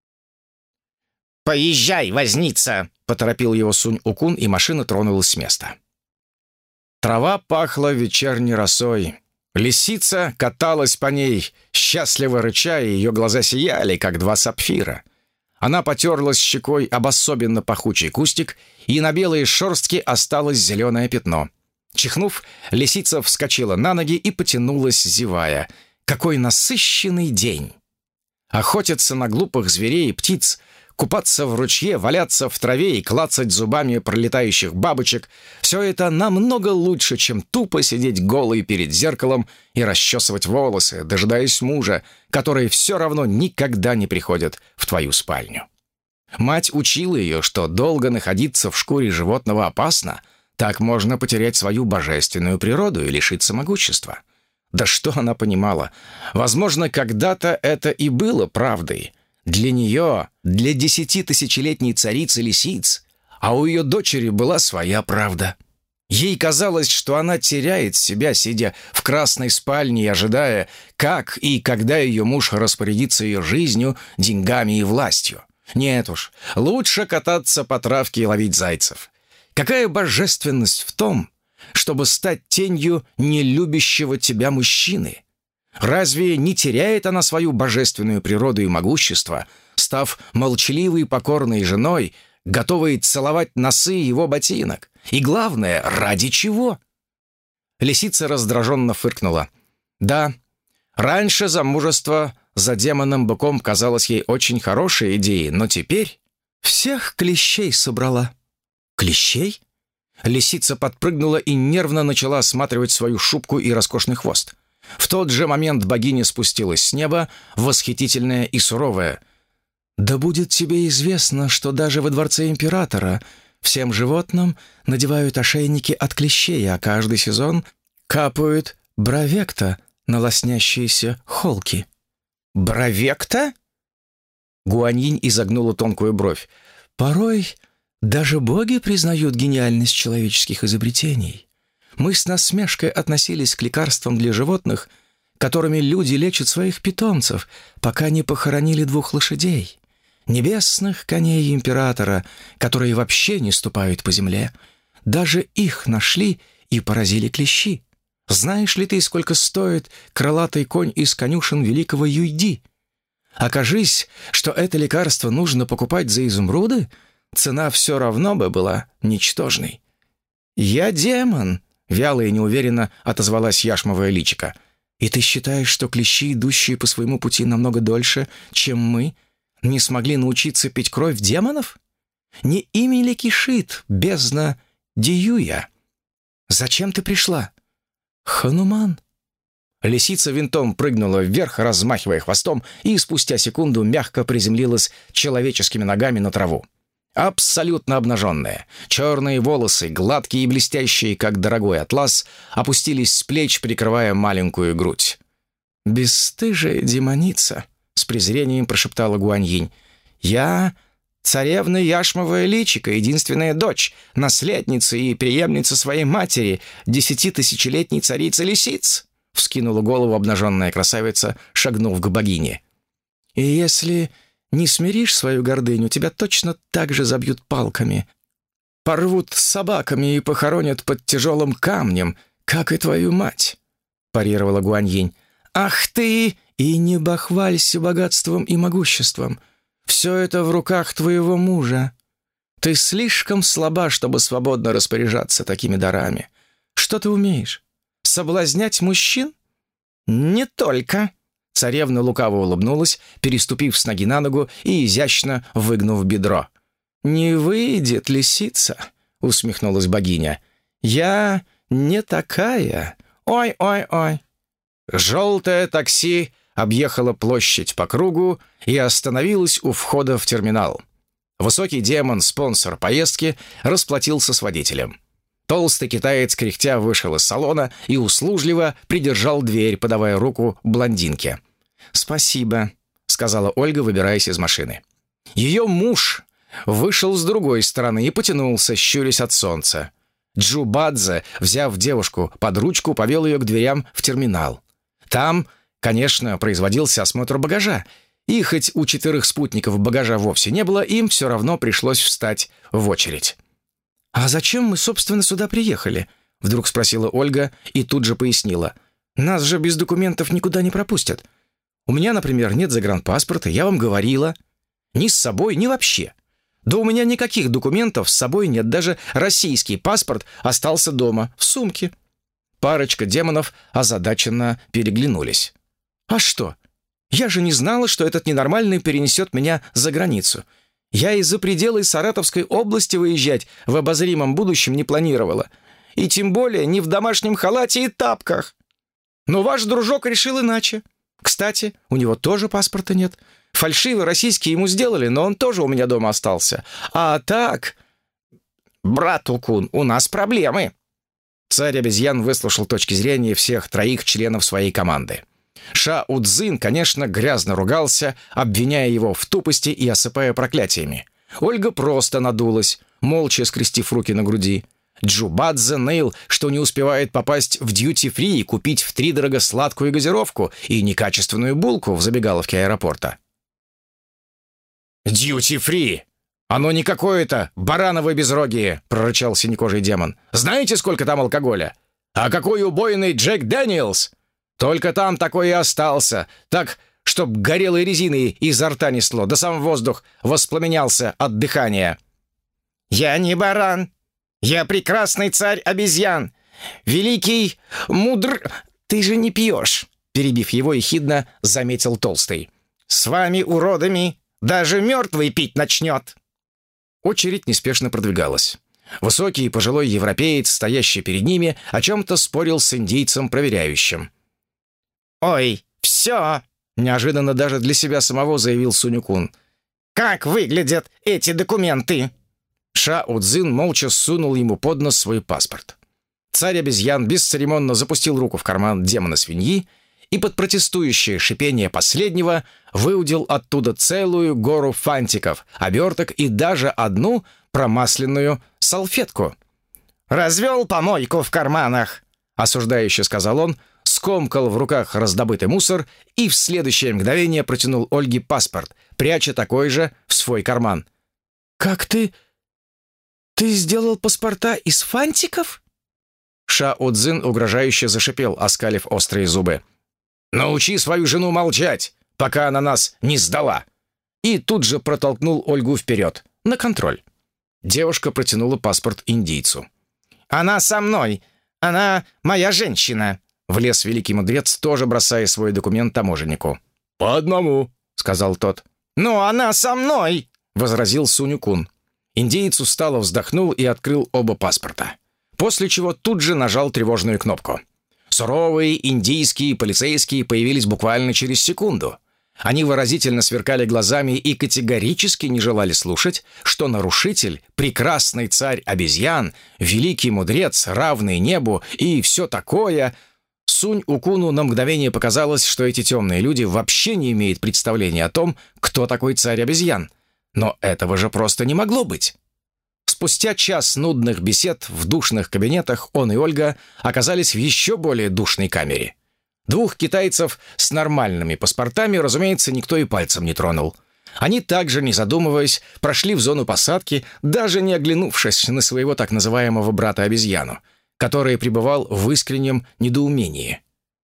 «Поезжай, возница!» — поторопил его Сунь-Укун, и машина тронулась с места. Трава пахла вечерней росой. Лисица каталась по ней, счастливо рыча, и ее глаза сияли, как два сапфира. Она потерлась щекой об особенно пахучий кустик, и на белой шерстке осталось зеленое пятно. Чихнув, лисица вскочила на ноги и потянулась, зевая. Какой насыщенный день! Охотиться на глупых зверей и птиц, купаться в ручье, валяться в траве и клацать зубами пролетающих бабочек — все это намного лучше, чем тупо сидеть голой перед зеркалом и расчесывать волосы, дожидаясь мужа, который все равно никогда не приходит в твою спальню. Мать учила ее, что долго находиться в шкуре животного опасно, так можно потерять свою божественную природу и лишиться могущества. Да что она понимала? Возможно, когда-то это и было правдой. Для нее, для десятитысячелетней царицы лисиц, а у ее дочери была своя правда. Ей казалось, что она теряет себя, сидя в красной спальне и ожидая, как и когда ее муж распорядится ее жизнью, деньгами и властью. Нет уж, лучше кататься по травке и ловить зайцев. Какая божественность в том, чтобы стать тенью нелюбящего тебя мужчины? Разве не теряет она свою божественную природу и могущество, став молчаливой и покорной женой, готовой целовать носы его ботинок? И главное, ради чего? Лисица раздраженно фыркнула. Да, раньше замужество за демоном-быком казалось ей очень хорошей идеей, но теперь всех клещей собрала. Клещей? Лисица подпрыгнула и нервно начала осматривать свою шубку и роскошный хвост. В тот же момент богиня спустилась с неба, восхитительная и суровая. «Да будет тебе известно, что даже во дворце императора всем животным надевают ошейники от клещей, а каждый сезон капают бравекта на лоснящиеся холки». «Бравекта?» Гуаньинь изогнула тонкую бровь. «Порой даже боги признают гениальность человеческих изобретений. Мы с насмешкой относились к лекарствам для животных, которыми люди лечат своих питомцев, пока не похоронили двух лошадей, небесных коней императора, которые вообще не ступают по земле. Даже их нашли и поразили клещи. Знаешь ли ты, сколько стоит крылатый конь из конюшен великого Юйди? Окажись, что это лекарство нужно покупать за изумруды, цена все равно бы была ничтожной». «Я демон», — вяло и неуверенно отозвалась яшмовое личико. «И ты считаешь, что клещи, идущие по своему пути намного дольше, чем мы, не смогли научиться пить кровь демонов? Не ими ли кишит бездна Диюя? Зачем ты пришла?» «Хануман». Лисица винтом прыгнула вверх, размахивая хвостом, и спустя секунду мягко приземлилась человеческими ногами на траву. Абсолютно обнаженная. Черные волосы, гладкие и блестящие, как дорогой атлас, опустились с плеч, прикрывая маленькую грудь. «Бесстыжая демоница», — с презрением прошептала Гуаньинь. «Я царевна Яшмовое личико, единственная дочь, наследница и преемница своей матери, десятитысячелетней царицы лисиц», — вскинула голову обнаженная красавица, шагнув к богине. «И если не смиришь свою гордыню, тебя точно так же забьют палками, порвут собаками и похоронят под тяжелым камнем, как и твою мать», — парировала Гуаньинь. «Ах ты! И не бахвалься богатством и могуществом. Все это в руках твоего мужа. Ты слишком слаба, чтобы свободно распоряжаться такими дарами. Что ты умеешь? Соблазнять мужчин?» «Не только». Царевна лукаво улыбнулась, переступив с ноги на ногу и изящно выгнув бедро. «Не выйдет, лисица», — усмехнулась богиня. «Я не такая. Ой-ой-ой». Желтое такси объехало площадь по кругу и остановилось у входа в терминал. Высокий демон, спонсор поездки, расплатился с водителем. Толстый китаец кряхтя вышел из салона и услужливо придержал дверь, подавая руку блондинке. «Спасибо», — сказала Ольга, выбираясь из машины. Ее муж вышел с другой стороны и потянулся, щурясь от солнца. Джубадзе, взяв девушку под ручку, повел ее к дверям в терминал. Там, конечно, производился осмотр багажа, и хоть у четырех спутников багажа вовсе не было, им все равно пришлось встать в очередь. «А зачем мы, собственно, сюда приехали?» — вдруг спросила Ольга и тут же пояснила. Нас же без документов никуда не пропустят. У меня, например, нет загранпаспорта, я вам говорила. Ни с собой, ни вообще. Да у меня никаких документов с собой нет, даже российский паспорт остался дома, в сумке». Парочка демонов озадаченно переглянулись. «А что? Я же не знала, что этот ненормальный перенесет меня за границу. Я и за пределы Саратовской области выезжать в обозримом будущем не планировала. И тем более не в домашнем халате и тапках. Но ваш дружок решил иначе. Кстати, у него тоже паспорта нет. Фальшивый российский ему сделали, но он тоже у меня дома остался. А так... Брат Укун, у нас проблемы». Царь обезьян выслушал точки зрения всех троих членов своей команды. Ша-Удзин, конечно, грязно ругался, обвиняя его в тупости и осыпая проклятиями. Ольга просто надулась, молча скрестив руки на груди. Джубадзе ныл, что не успевает попасть в дьюти-фри и купить втридорого сладкую газировку и некачественную булку в забегаловке аэропорта. «Дьюти-фри! Оно не какое-то барановое безрогие!» — прорычал синекожий демон. «Знаете, сколько там алкоголя? А какой убойный Джек Дэниелс! Только там такой и остался, так, чтоб горелой резиной изо рта несло, да сам воздух воспламенялся от дыхания». «Я не баран! Я прекрасный царь обезьян! Великий, мудр... Ты же не пьешь!» Перебив его, ехидно заметил Толстый. «С вами, уродами, даже мертвый пить начнет!» Очередь неспешно продвигалась. Высокий пожилой европеец, стоящий перед ними, о чем-то спорил с индийцем-проверяющим. «Ой, все!» — неожиданно даже для себя самого заявил Сунь-Укун. «Как выглядят эти документы?» Ша-Удзин молча сунул ему под нос свой паспорт. Царь обезьян бесцеремонно запустил руку в карман демона-свиньи и под протестующее шипение последнего выудил оттуда целую гору фантиков, оберток и даже одну промасленную салфетку. «Развел помойку в карманах!» — осуждающе сказал он, скомкал в руках раздобытый мусор и в следующее мгновение протянул Ольге паспорт, пряча такой же в свой карман. «Как ты... ты сделал паспорта из фантиков?» Ша-Удзин угрожающе зашипел, оскалив острые зубы. «Научи свою жену молчать, пока она нас не сдала!» И тут же протолкнул Ольгу вперед, на контроль. Девушка протянула паспорт индийцу. «Она со мной! Она моя женщина!» Влез великий мудрец, тоже бросая свой документ таможеннику. «По одному», — сказал тот. «Но она со мной!» — возразил Сунь-Укун. Индиец устало вздохнул и открыл оба паспорта. После чего тут же нажал тревожную кнопку. Суровые индийские полицейские появились буквально через секунду. Они выразительно сверкали глазами и категорически не желали слушать, что нарушитель, прекрасный царь обезьян, великий мудрец, равный небу и все такое... Сунь-Укуну на мгновение показалось, что эти темные люди вообще не имеют представления о том, кто такой царь обезьян. Но этого же просто не могло быть. Спустя час нудных бесед в душных кабинетах он и Ольга оказались в еще более душной камере. Двух китайцев с нормальными паспортами, разумеется, никто и пальцем не тронул. Они также, не задумываясь, прошли в зону посадки, даже не оглянувшись на своего так называемого брата-обезьяну, который пребывал в искреннем недоумении.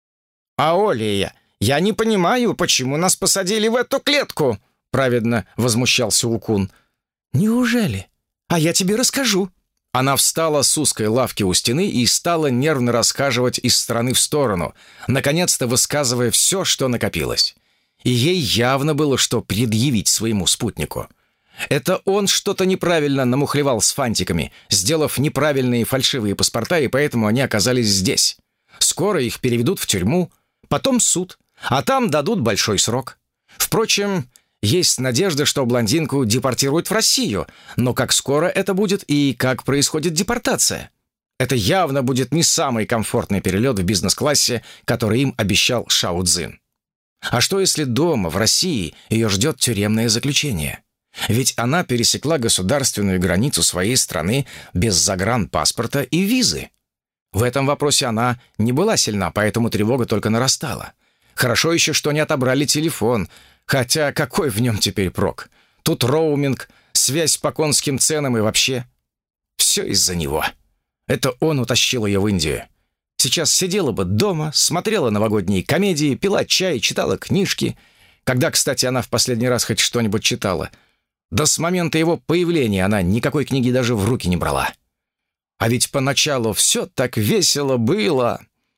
«А, Оля, я не понимаю, почему нас посадили в эту клетку?» праведно возмущался Укун. «Неужели? А я тебе расскажу». Она встала с узкой лавки у стены и стала нервно расхаживать из стороны в сторону, наконец-то высказывая все, что накопилось. И ей явно было что предъявить своему спутнику. Это он что-то неправильно намухлевал с фантиками, сделав неправильные фальшивые паспорта, и поэтому они оказались здесь. Скоро их переведут в тюрьму, потом суд, а там дадут большой срок. Впрочем, есть надежда, что блондинку депортируют в Россию, но как скоро это будет и как происходит депортация? Это явно будет не самый комфортный перелет в бизнес-классе, который им обещал Ша-Удзин. А что если дома, в России, ее ждет тюремное заключение? Ведь она пересекла государственную границу своей страны без загранпаспорта и визы. В этом вопросе она не была сильна, поэтому тревога только нарастала. Хорошо еще, что не отобрали телефон, хотя какой в нем теперь прок? Тут роуминг, связь по конским ценам и вообще. Все из-за него. Это он утащил ее в Индию. Сейчас сидела бы дома, смотрела новогодние комедии, пила чай, читала книжки. Когда, кстати, она в последний раз хоть что-нибудь читала? Да с момента его появления она никакой книги даже в руки не брала. А ведь поначалу все так весело было.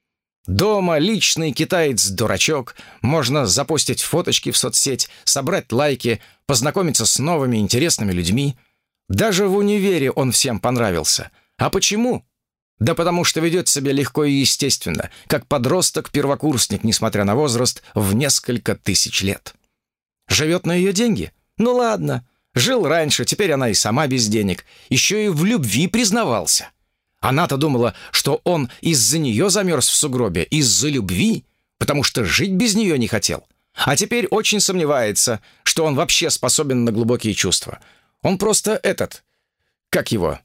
Дома личный китаец-дурачок, можно запостить фоточки в соцсеть, собрать лайки, познакомиться с новыми интересными людьми. Даже в универе он всем понравился. А почему? Да потому что ведет себя легко и естественно, как подросток-первокурсник, несмотря на возраст в несколько тысяч лет. Живет на ее деньги? Ну ладно. Жил раньше, теперь она и сама без денег. Еще и в любви признавался. Она-то думала, что он из-за нее замерз в сугробе, из-за любви, потому что жить без нее не хотел. А теперь очень сомневается, что он вообще способен на глубокие чувства. Он просто этот... Как его?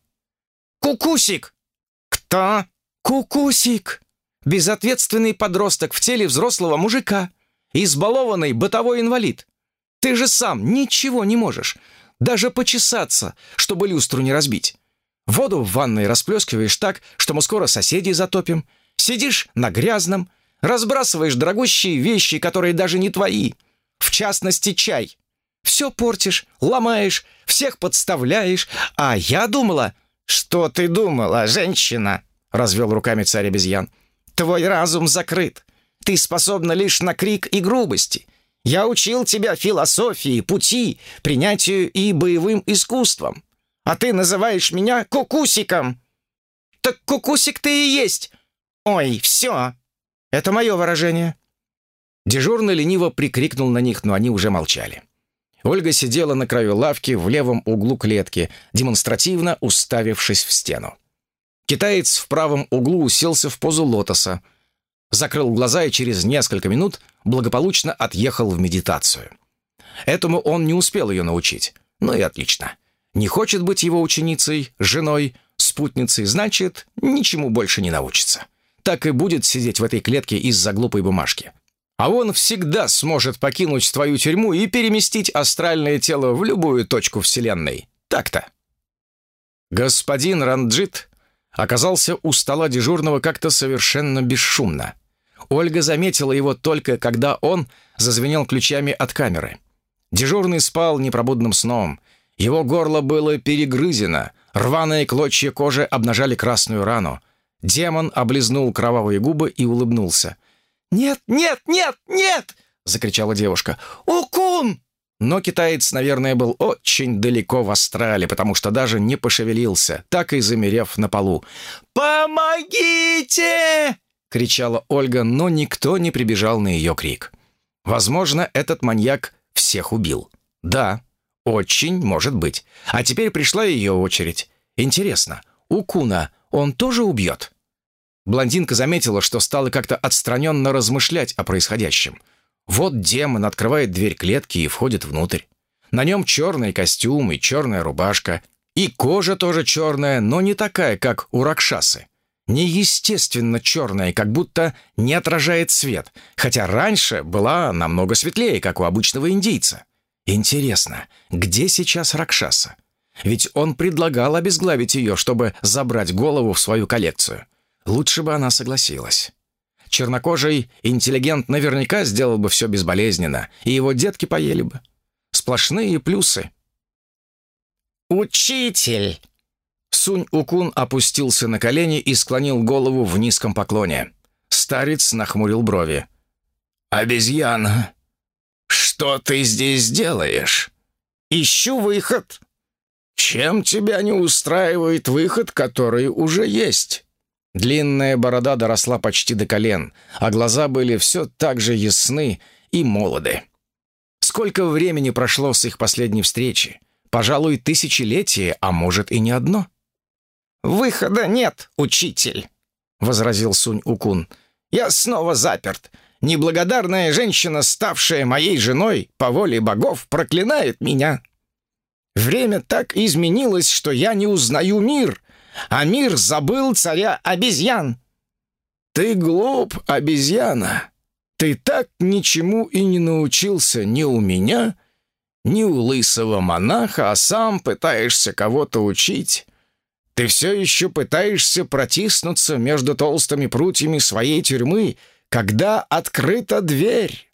Кукусик! Кто? Кукусик! Безответственный подросток в теле взрослого мужика. Избалованный бытовой инвалид. Ты же сам ничего не можешь. Даже почесаться, чтобы люстру не разбить. Воду в ванной расплескиваешь так, что мы скоро соседей затопим. Сидишь на грязном, разбрасываешь дорогущие вещи, которые даже не твои. В частности, чай. Все портишь, ломаешь, всех подставляешь. А я думала... «Что ты думала, женщина?» — развел руками царь обезьян. «Твой разум закрыт. Ты способна лишь на крик и грубости. Я учил тебя философии, пути, принятию и боевым искусствам. А ты называешь меня кукусиком». «Так кукусик ты и есть!» «Ой, все!» «Это мое выражение». Дежурный лениво прикрикнул на них, но они уже молчали. Ольга сидела на краю лавки в левом углу клетки, демонстративно уставившись в стену. Китаец в правом углу уселся в позу лотоса, закрыл глаза и через несколько минут благополучно отъехал в медитацию. Этому он не успел ее научить. Ну и отлично. Не хочет быть его ученицей, женой, спутницей, значит, ничему больше не научится. Так и будет сидеть в этой клетке из-за глупой бумажки. А он всегда сможет покинуть твою тюрьму и переместить астральное тело в любую точку Вселенной. Так-то. Господин Ранджит оказался у стола дежурного как-то совершенно бесшумно. Ольга заметила его только, когда он зазвенел ключами от камеры. Дежурный спал непробудным сном. Его горло было перегрызено, рваные клочья кожи обнажали красную рану. Демон облизнул кровавые губы и улыбнулся. «Нет, нет, нет, нет!» — закричала девушка. «Укун!» Но китаец, наверное, был очень далеко в астрале, потому что даже не пошевелился, так и замерев на полу. «Помогите!» — кричала Ольга, но никто не прибежал на ее крик. Возможно, этот маньяк всех убил. Да, очень может быть. А теперь пришла ее очередь. Интересно, Укуна он тоже убьет? Блондинка заметила, что стала как-то отстраненно размышлять о происходящем. Вот демон открывает дверь клетки и входит внутрь. На нем черный костюм и черная рубашка. И кожа тоже черная, но не такая, как у Ракшасы. Неестественно черная, как будто не отражает свет, хотя раньше была намного светлее, как у обычного индийца. Интересно, где сейчас Ракшаса? Ведь он предлагал обезглавить ее, чтобы забрать голову в свою коллекцию. Лучше бы она согласилась. Чернокожий интеллигент наверняка сделал бы все безболезненно, и его детки поели бы. Сплошные плюсы. «Учитель!» Сунь-Укун опустился на колени и склонил голову в низком поклоне. Старец нахмурил брови. «Обезьяна, что ты здесь делаешь?» «Ищу выход». «Чем тебя не устраивает выход, который уже есть?» Длинная борода доросла почти до колен, а глаза были все так же ясны и молоды. Сколько времени прошло с их последней встречи? Пожалуй, тысячелетие, а может и не одно. «Выхода нет, учитель», — возразил Сунь-Укун. «Я снова заперт. Неблагодарная женщина, ставшая моей женой, по воле богов, проклинает меня. Время так изменилось, что я не узнаю мир, а мир забыл царя обезьян». «Ты глуп, обезьяна. Ты так ничему и не научился ни у меня, ни у лысого монаха, а сам пытаешься кого-то учить. Ты все еще пытаешься протиснуться между толстыми прутьями своей тюрьмы, когда открыта дверь».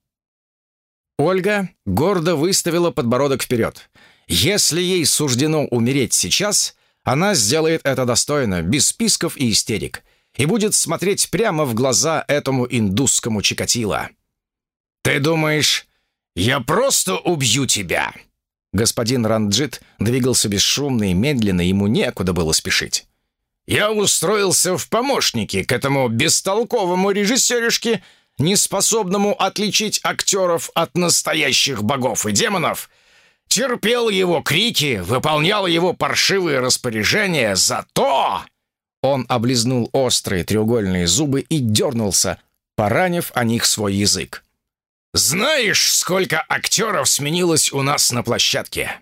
Ольга гордо выставила подбородок вперед. Если ей суждено умереть сейчас, она сделает это достойно, без списков и истерик, и будет смотреть прямо в глаза этому индусскому Чикатило. «Ты думаешь, я просто убью тебя?» Господин Ранджит двигался бесшумно и медленно, ему некуда было спешить. «Я устроился в помощники к этому бестолковому режиссеришке, неспособному отличить актеров от настоящих богов и демонов, терпел его крики, выполнял его паршивые распоряжения, зато...» Он облизнул острые треугольные зубы и дернулся, поранив о них свой язык. «Знаешь, сколько актеров сменилось у нас на площадке?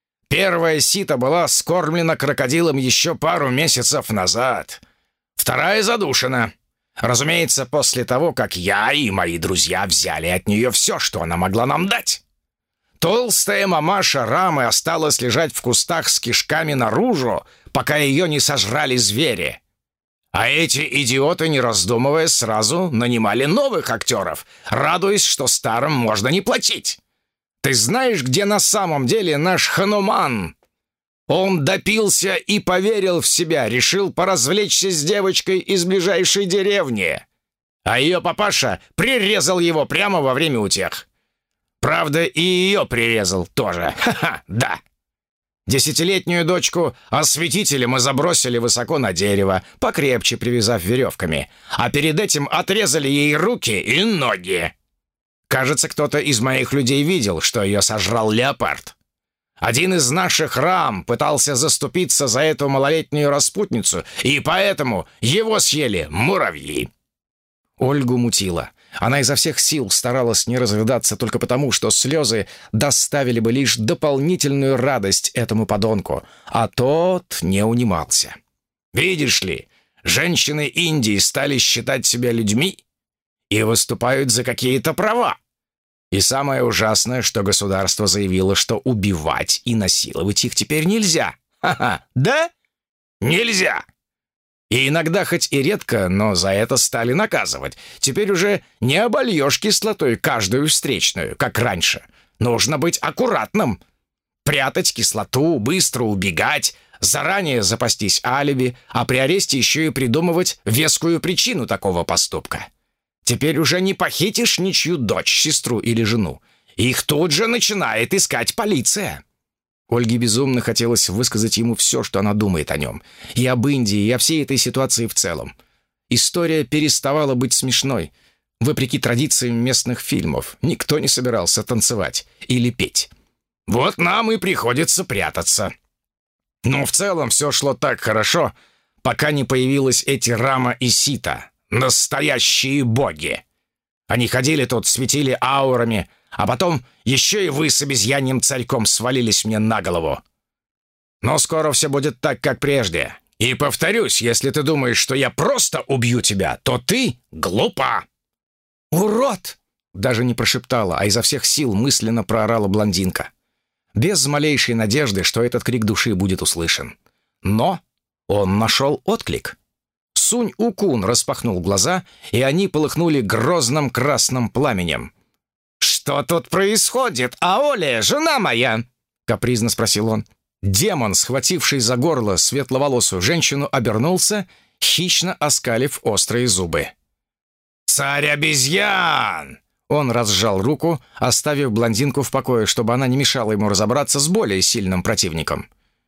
Первая сита была скормлена крокодилом еще пару месяцев назад. Вторая задушена. Разумеется, после того, как я и мои друзья взяли от нее все, что она могла нам дать. Толстая мамаша Рамы осталась лежать в кустах с кишками наружу, пока ее не сожрали звери. А эти идиоты, не раздумывая, сразу нанимали новых актеров, радуясь, что старым можно не платить. Ты знаешь, где на самом деле наш Хануман? Он допился и поверил в себя, решил поразвлечься с девочкой из ближайшей деревни. А ее папаша прирезал его прямо во время утех. Правда, и ее прирезал тоже. Ха-ха, да. Десятилетнюю дочку осветителя мы забросили высоко на дерево, покрепче привязав веревками, а перед этим отрезали ей руки и ноги. Кажется, кто-то из моих людей видел, что ее сожрал леопард. Один из наших Рам пытался заступиться за эту малолетнюю распутницу, и поэтому его съели муравьи. Ольгу мутило. Она изо всех сил старалась не разрыдаться только потому, что слезы доставили бы лишь дополнительную радость этому подонку, а тот не унимался. Видишь ли, женщины Индии стали считать себя людьми и выступают за какие-то права. И самое ужасное, что государство заявило, что убивать и насиловать их теперь нельзя. Ха-ха, да? Нельзя! И иногда, хоть и редко, но за это стали наказывать. Теперь уже не обольешь кислотой каждую встречную, как раньше. Нужно быть аккуратным. Прятать кислоту, быстро убегать, заранее запастись алиби, а при аресте еще и придумывать вескую причину такого поступка. Теперь уже не похитишь ничью дочь, сестру или жену. Их тут же начинает искать полиция. Ольге безумно хотелось высказать ему все, что она думает о нем. И об Индии, и о всей этой ситуации в целом. История переставала быть смешной. Вопреки традициям местных фильмов, никто не собирался танцевать или петь. Вот нам и приходится прятаться. Но в целом все шло так хорошо, пока не появились эти Рама и Сита. Настоящие боги. Они ходили тут, светили аурами, а потом еще и вы с обезьяньим царьком свалились мне на голову. Но скоро все будет так, как прежде. И повторюсь, если ты думаешь, что я просто убью тебя, то ты глупа. «Урод!» — даже не прошептала, а изо всех сил мысленно проорала блондинка. Без малейшей надежды, что этот крик души будет услышан. Но он нашел отклик. Сунь-Укун распахнул глаза, и они полыхнули грозным красным пламенем. «Что тут происходит, Аоли, жена моя?» — капризно спросил он. Демон, схвативший за горло светловолосую женщину, обернулся, хищно оскалив острые зубы. «Царь обезьян!» Он разжал руку, оставив блондинку в покое, чтобы она не мешала ему разобраться с более сильным противником.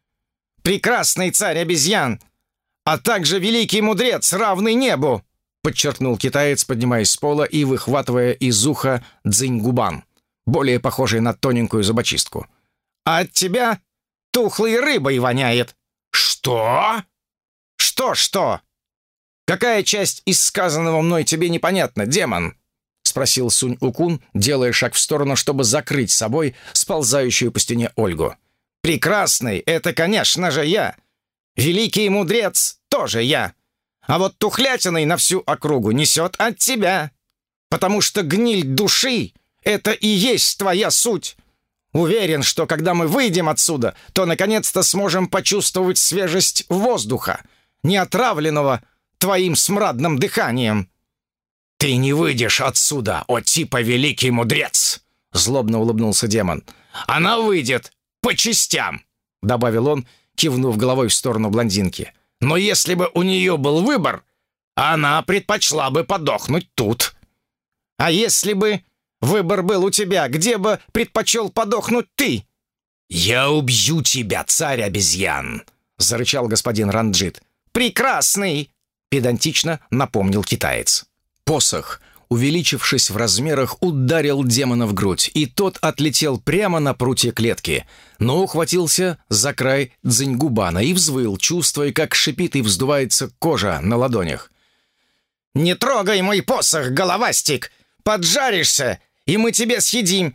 «Прекрасный царь обезьян, а также великий мудрец, равный небу!» подчеркнул китаец, поднимаясь с пола и выхватывая из уха дзиньгубан, более похожий на тоненькую зубочистку. «А от тебя тухлой рыбой воняет». «Что?» «Что-что? Какая часть из сказанного мной тебе непонятна, демон?» — спросил Сунь-Укун, делая шаг в сторону, чтобы закрыть собой сползающую по стене Ольгу. «Прекрасный — это, конечно же, я. Великий мудрец — тоже я. А вот тухлятиной на всю округу несет от тебя. Потому что гниль души — это и есть твоя суть. Уверен, что когда мы выйдем отсюда, то наконец-то сможем почувствовать свежесть воздуха, не отравленного твоим смрадным дыханием». «Ты не выйдешь отсюда, о типа великий мудрец!» — злобно улыбнулся демон. «Она выйдет по частям!» — добавил он, кивнув головой в сторону блондинки. «Но если бы у нее был выбор, она предпочла бы подохнуть тут». «А если бы выбор был у тебя, где бы предпочел подохнуть ты?» «Я убью тебя, царь обезьян!» — зарычал господин Ранджит. «Прекрасный!» — педантично напомнил китаец. Посох, увеличившись в размерах, ударил демона в грудь, и тот отлетел прямо на прутья клетки, но ухватился за край Цзиньгубана и взвыл, чувствуя, как шипит и вздувается кожа на ладонях. «Не трогай мой посох, головастик! Поджаришься, и мы тебе съедим!»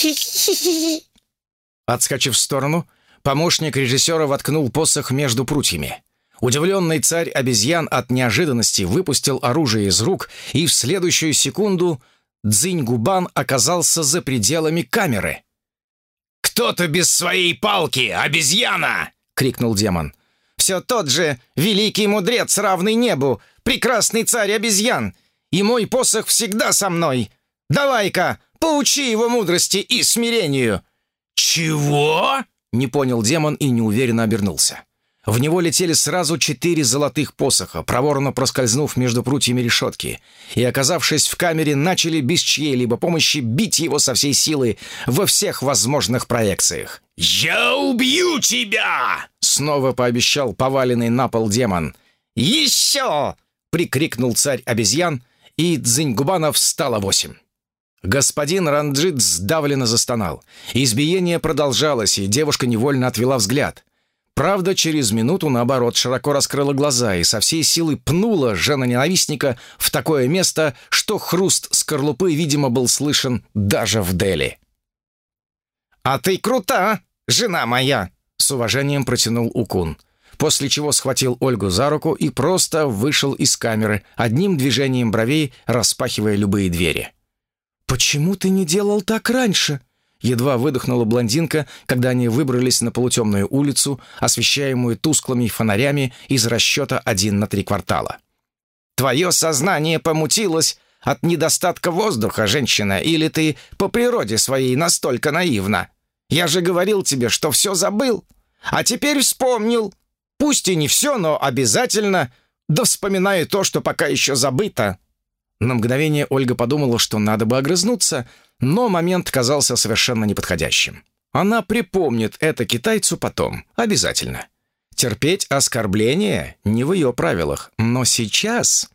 Отскочив в сторону, помощник режиссера воткнул посох между прутьями. Удивленный царь обезьян от неожиданности выпустил оружие из рук, и в следующую секунду Цзиньгубан оказался за пределами камеры. «Кто-то без своей палки, обезьяна!» — крикнул демон. «Все тот же великий мудрец, равный небу, прекрасный царь обезьян, и мой посох всегда со мной. Давай-ка, поучи его мудрости и смирению». «Чего?» — не понял демон и неуверенно обернулся. В него летели сразу четыре золотых посоха, проворно проскользнув между прутьями решетки, и, оказавшись в камере, начали без чьей-либо помощи бить его со всей силы во всех возможных проекциях. «Я убью тебя!» — снова пообещал поваленный на пол демон. «Еще!» — прикрикнул царь обезьян, и Цзиньгубанов стало восемь. Господин Ранджит сдавленно застонал. Избиение продолжалось, и девушка невольно отвела взгляд. Правда, через минуту, наоборот, широко раскрыла глаза и со всей силы пнула жена-ненавистника в такое место, что хруст скорлупы, видимо, был слышен даже в Дели. «А ты крута, жена моя!» — с уважением протянул Укун, после чего схватил Ольгу за руку и просто вышел из камеры, одним движением бровей распахивая любые двери. «Почему ты не делал так раньше?» Едва выдохнула блондинка, когда они выбрались на полутемную улицу, освещаемую тусклыми фонарями из расчета один на три квартала. «Твое сознание помутилось от недостатка воздуха, женщина, или ты по природе своей настолько наивна? Я же говорил тебе, что все забыл, а теперь вспомнил. Пусть и не все, но обязательно, да вспоминаю то, что пока еще забыто». На мгновение Ольга подумала, что надо бы огрызнуться, но момент казался совершенно неподходящим. Она припомнит это китайцу потом, обязательно. Терпеть оскорбления не в ее правилах, но сейчас...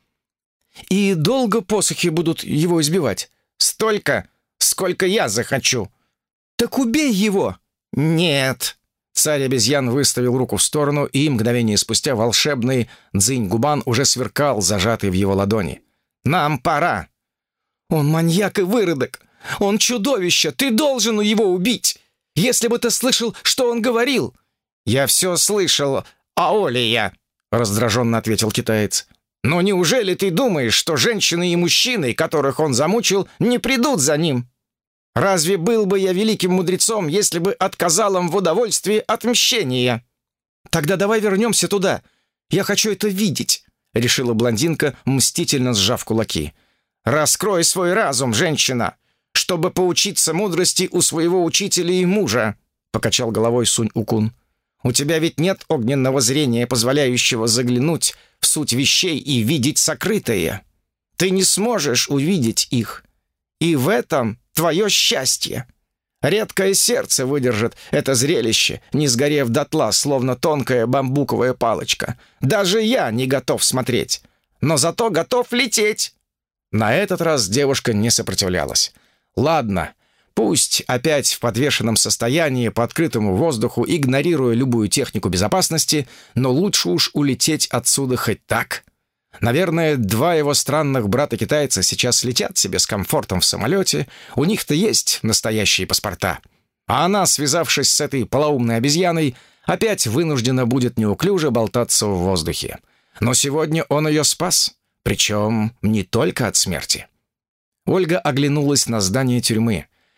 «И долго посохи будут его избивать?» «Столько, сколько я захочу». «Так убей его!» «Нет». Царь обезьян выставил руку в сторону, и мгновение спустя волшебный Цзиньгубан уже сверкал, зажатый в его ладони. «Нам пора». «Он маньяк и выродок! Он чудовище! Ты должен его убить! Если бы ты слышал, что он говорил!» «Я все слышал, Аолия!» — раздраженно ответил китаец. «Но неужели ты думаешь, что женщины и мужчины, которых он замучил, не придут за ним? Разве был бы я великим мудрецом, если бы отказал им в удовольствии отмщения?» «Тогда давай вернемся туда. Я хочу это видеть», — решила блондинка, мстительно сжав кулаки. «Раскрой свой разум, женщина, чтобы поучиться мудрости у своего учителя и мужа», — покачал головой Сунь-Укун. «У тебя ведь нет огненного зрения, позволяющего заглянуть в суть вещей и видеть сокрытое. Ты не сможешь увидеть их. И в этом твое счастье. Редкое сердце выдержит это зрелище, не сгорев дотла, словно тонкая бамбуковая палочка. Даже я не готов смотреть, но зато готов лететь». На этот раз девушка не сопротивлялась. «Ладно, пусть опять в подвешенном состоянии по открытому воздуху, игнорируя любую технику безопасности, но лучше уж улететь отсюда хоть так. Наверное, два его странных брата-китайца сейчас летят себе с комфортом в самолете, у них-то есть настоящие паспорта. А она, связавшись с этой полоумной обезьяной, опять вынуждена будет неуклюже болтаться в воздухе. Но сегодня он ее спас, причем не только от смерти». Ольга оглянулась на здание тюрьмы.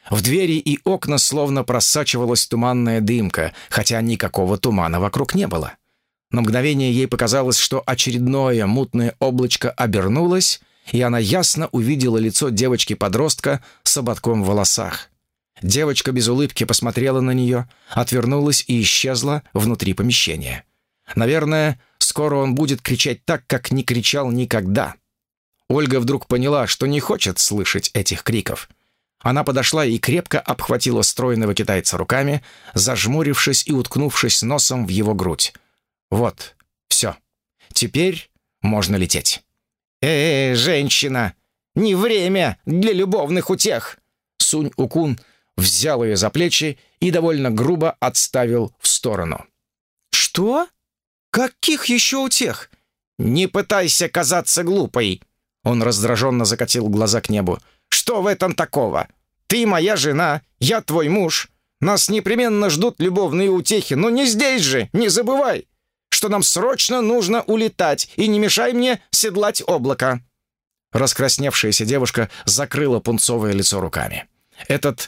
В двери и окна словно просачивалась туманная дымка, хотя никакого тумана вокруг не было. На мгновение ей показалось, что очередное мутное облачко обернулось, и она ясно увидела лицо девочки-подростка с ободком в волосах. Девочка без улыбки посмотрела на нее, отвернулась и исчезла внутри помещения. Наверное, скоро он будет кричать так, как не кричал никогда. Ольга вдруг поняла, что не хочет слышать этих криков. Она подошла и крепко обхватила стройного китайца руками, зажмурившись и уткнувшись носом в его грудь. «Вот, все. Теперь можно лететь». «Э, -э женщина, не время для любовных утех!» Сунь-Укун взял ее за плечи и довольно грубо отставил в сторону. «Что? Каких еще утех?» «Не пытайся казаться глупой!» Он раздраженно закатил глаза к небу. «Что в этом такого? Ты моя жена, я твой муж. Нас непременно ждут любовные утехи, но не здесь же, не забывай, что нам срочно нужно улетать, и не мешай мне седлать облако». Раскрасневшаяся девушка закрыла пунцовое лицо руками. Этот...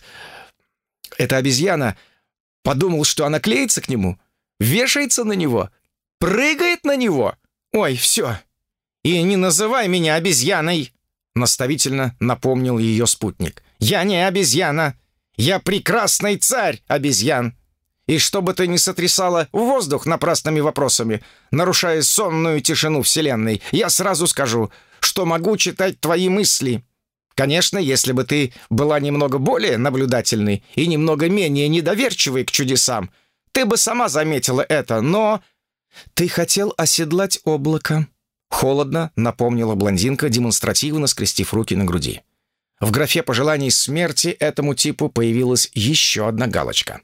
эта обезьяна подумал, что она клеится к нему, вешается на него, прыгает на него. Ой, все. «И не называй меня обезьяной!» наставительно напомнил ее спутник. «Я не обезьяна! Я прекрасный царь обезьян! И чтобы ты не сотрясала воздух напрасными вопросами, нарушая сонную тишину Вселенной, я сразу скажу, что могу читать твои мысли. Конечно, если бы ты была немного более наблюдательной и немного менее недоверчивой к чудесам, ты бы сама заметила это, но...» «Ты хотел оседлать облако», — холодно напомнила блондинка, демонстративно скрестив руки на груди. В графе пожеланий смерти этому типу появилась еще одна галочка.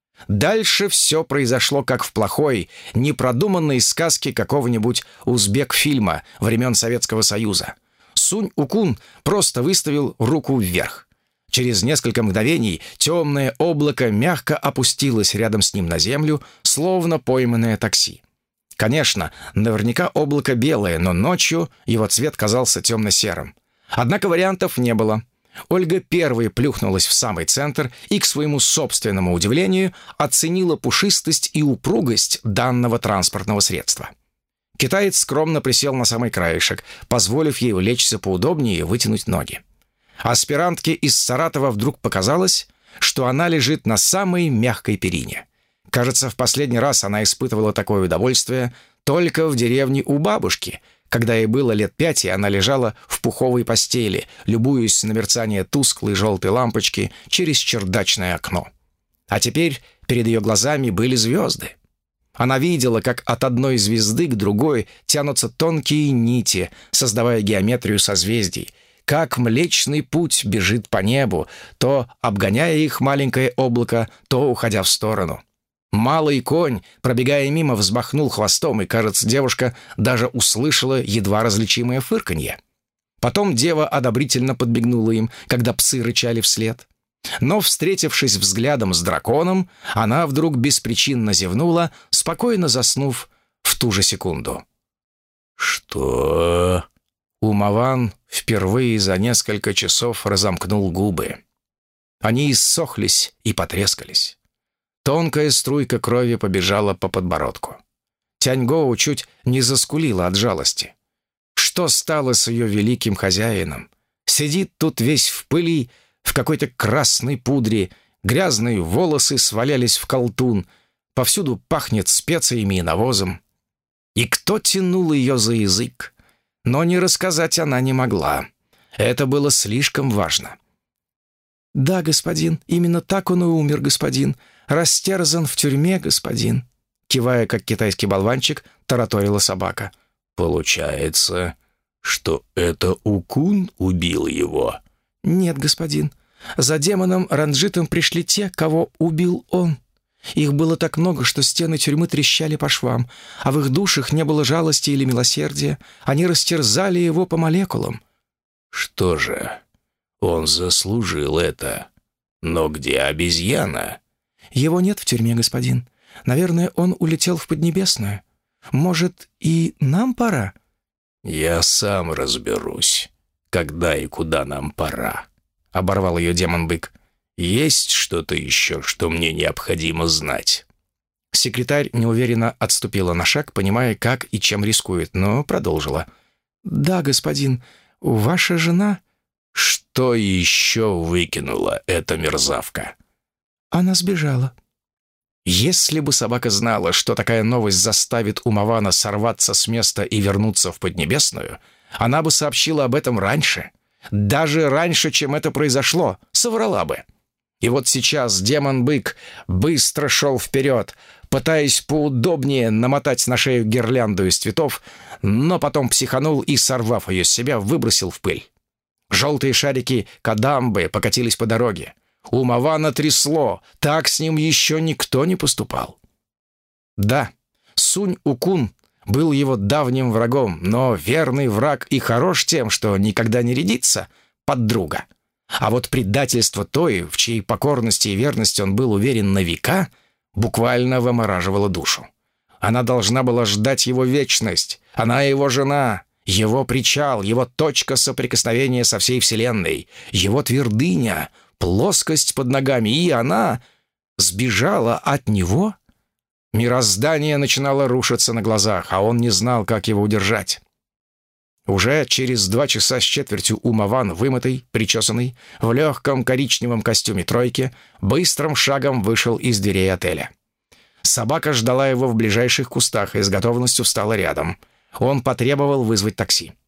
Дальше все произошло как в плохой, непродуманной сказке какого-нибудь узбек-фильма времен Советского Союза. Сунь-Укун просто выставил руку вверх. Через несколько мгновений темное облако мягко опустилось рядом с ним на землю, словно пойманное такси. Конечно, наверняка облако белое, но ночью его цвет казался темно-серым. Однако вариантов не было. Ольга первой плюхнулась в самый центр и, к своему собственному удивлению, оценила пушистость и упругость данного транспортного средства. Китаец скромно присел на самый краешек, позволив ей улечься поудобнее и вытянуть ноги. Аспирантке из Саратова вдруг показалось, что она лежит на самой мягкой перине. Кажется, в последний раз она испытывала такое удовольствие только в деревне у бабушки, когда ей было лет пять, и она лежала в пуховой постели, любуясь на мерцание тусклой желтой лампочки через чердачное окно. А теперь перед ее глазами были звезды. Она видела, как от одной звезды к другой тянутся тонкие нити, создавая геометрию созвездий, как Млечный Путь бежит по небу, то обгоняя их маленькое облако, то уходя в сторону. Малый конь, пробегая мимо, взмахнул хвостом, и, кажется, девушка даже услышала едва различимое фырканье. Потом дева одобрительно подбегнула им, когда псы рычали вслед. Но, встретившись взглядом с драконом, она вдруг беспричинно зевнула, спокойно заснув в ту же секунду. «Что?» Умаван впервые за несколько часов разомкнул губы. Они иссохлись и потрескались. Тонкая струйка крови побежала по подбородку. Тяньгоу чуть не заскулила от жалости. Что стало с ее великим хозяином? Сидит тут весь в пыли, в какой-то красной пудре, грязные волосы свалялись в колтун, повсюду пахнет специями и навозом. И кто тянул ее за язык? Но не рассказать она не могла. Это было слишком важно. «Да, господин, именно так он и умер, господин. Растерзан в тюрьме, господин», кивая, как китайский болванчик, тараторила собака. «Получается, что это Укун убил его?» «Нет, господин. За демоном Ранджитом пришли те, кого убил он. Их было так много, что стены тюрьмы трещали по швам, а в их душах не было жалости или милосердия. Они растерзали его по молекулам». «Что же, он заслужил это. Но где обезьяна?» «Его нет в тюрьме, господин. Наверное, он улетел в Поднебесную. Может, и нам пора?» «Я сам разберусь, когда и куда нам пора», — оборвал ее демон-бык. Есть что-то еще, что мне необходимо знать?» Секретарь неуверенно отступила на шаг, понимая, как и чем рискует, но продолжила. «Да, господин, ваша жена...» «Что еще выкинула эта мерзавка?» «Она сбежала». Если бы собака знала, что такая новость заставит Умавана сорваться с места и вернуться в Поднебесную, она бы сообщила об этом раньше. Даже раньше, чем это произошло, соврала бы. И вот сейчас демон-бык быстро шел вперед, пытаясь поудобнее намотать на шею гирлянду из цветов, но потом психанул и, сорвав ее с себя, выбросил в пыль. Желтые шарики кадамбы покатились по дороге. Умавана трясло, так с ним еще никто не поступал. Да, Сунь-Укун был его давним врагом, но верный враг и хорош тем, что никогда не рядится под друга. А вот предательство той, в чьей покорности и верности он был уверен на века, буквально вымораживало душу. Она должна была ждать его вечность. Она его жена, его причал, его точка соприкосновения со всей вселенной, его твердыня, плоскость под ногами, и она сбежала от него? Мироздание начинало рушиться на глазах, а он не знал, как его удержать. Уже через два часа с четвертью Умаван, вымытый, причесанный, в легком коричневом костюме тройки, быстрым шагом вышел из дверей отеля. Собака ждала его в ближайших кустах и с готовностью встала рядом. Он потребовал вызвать такси.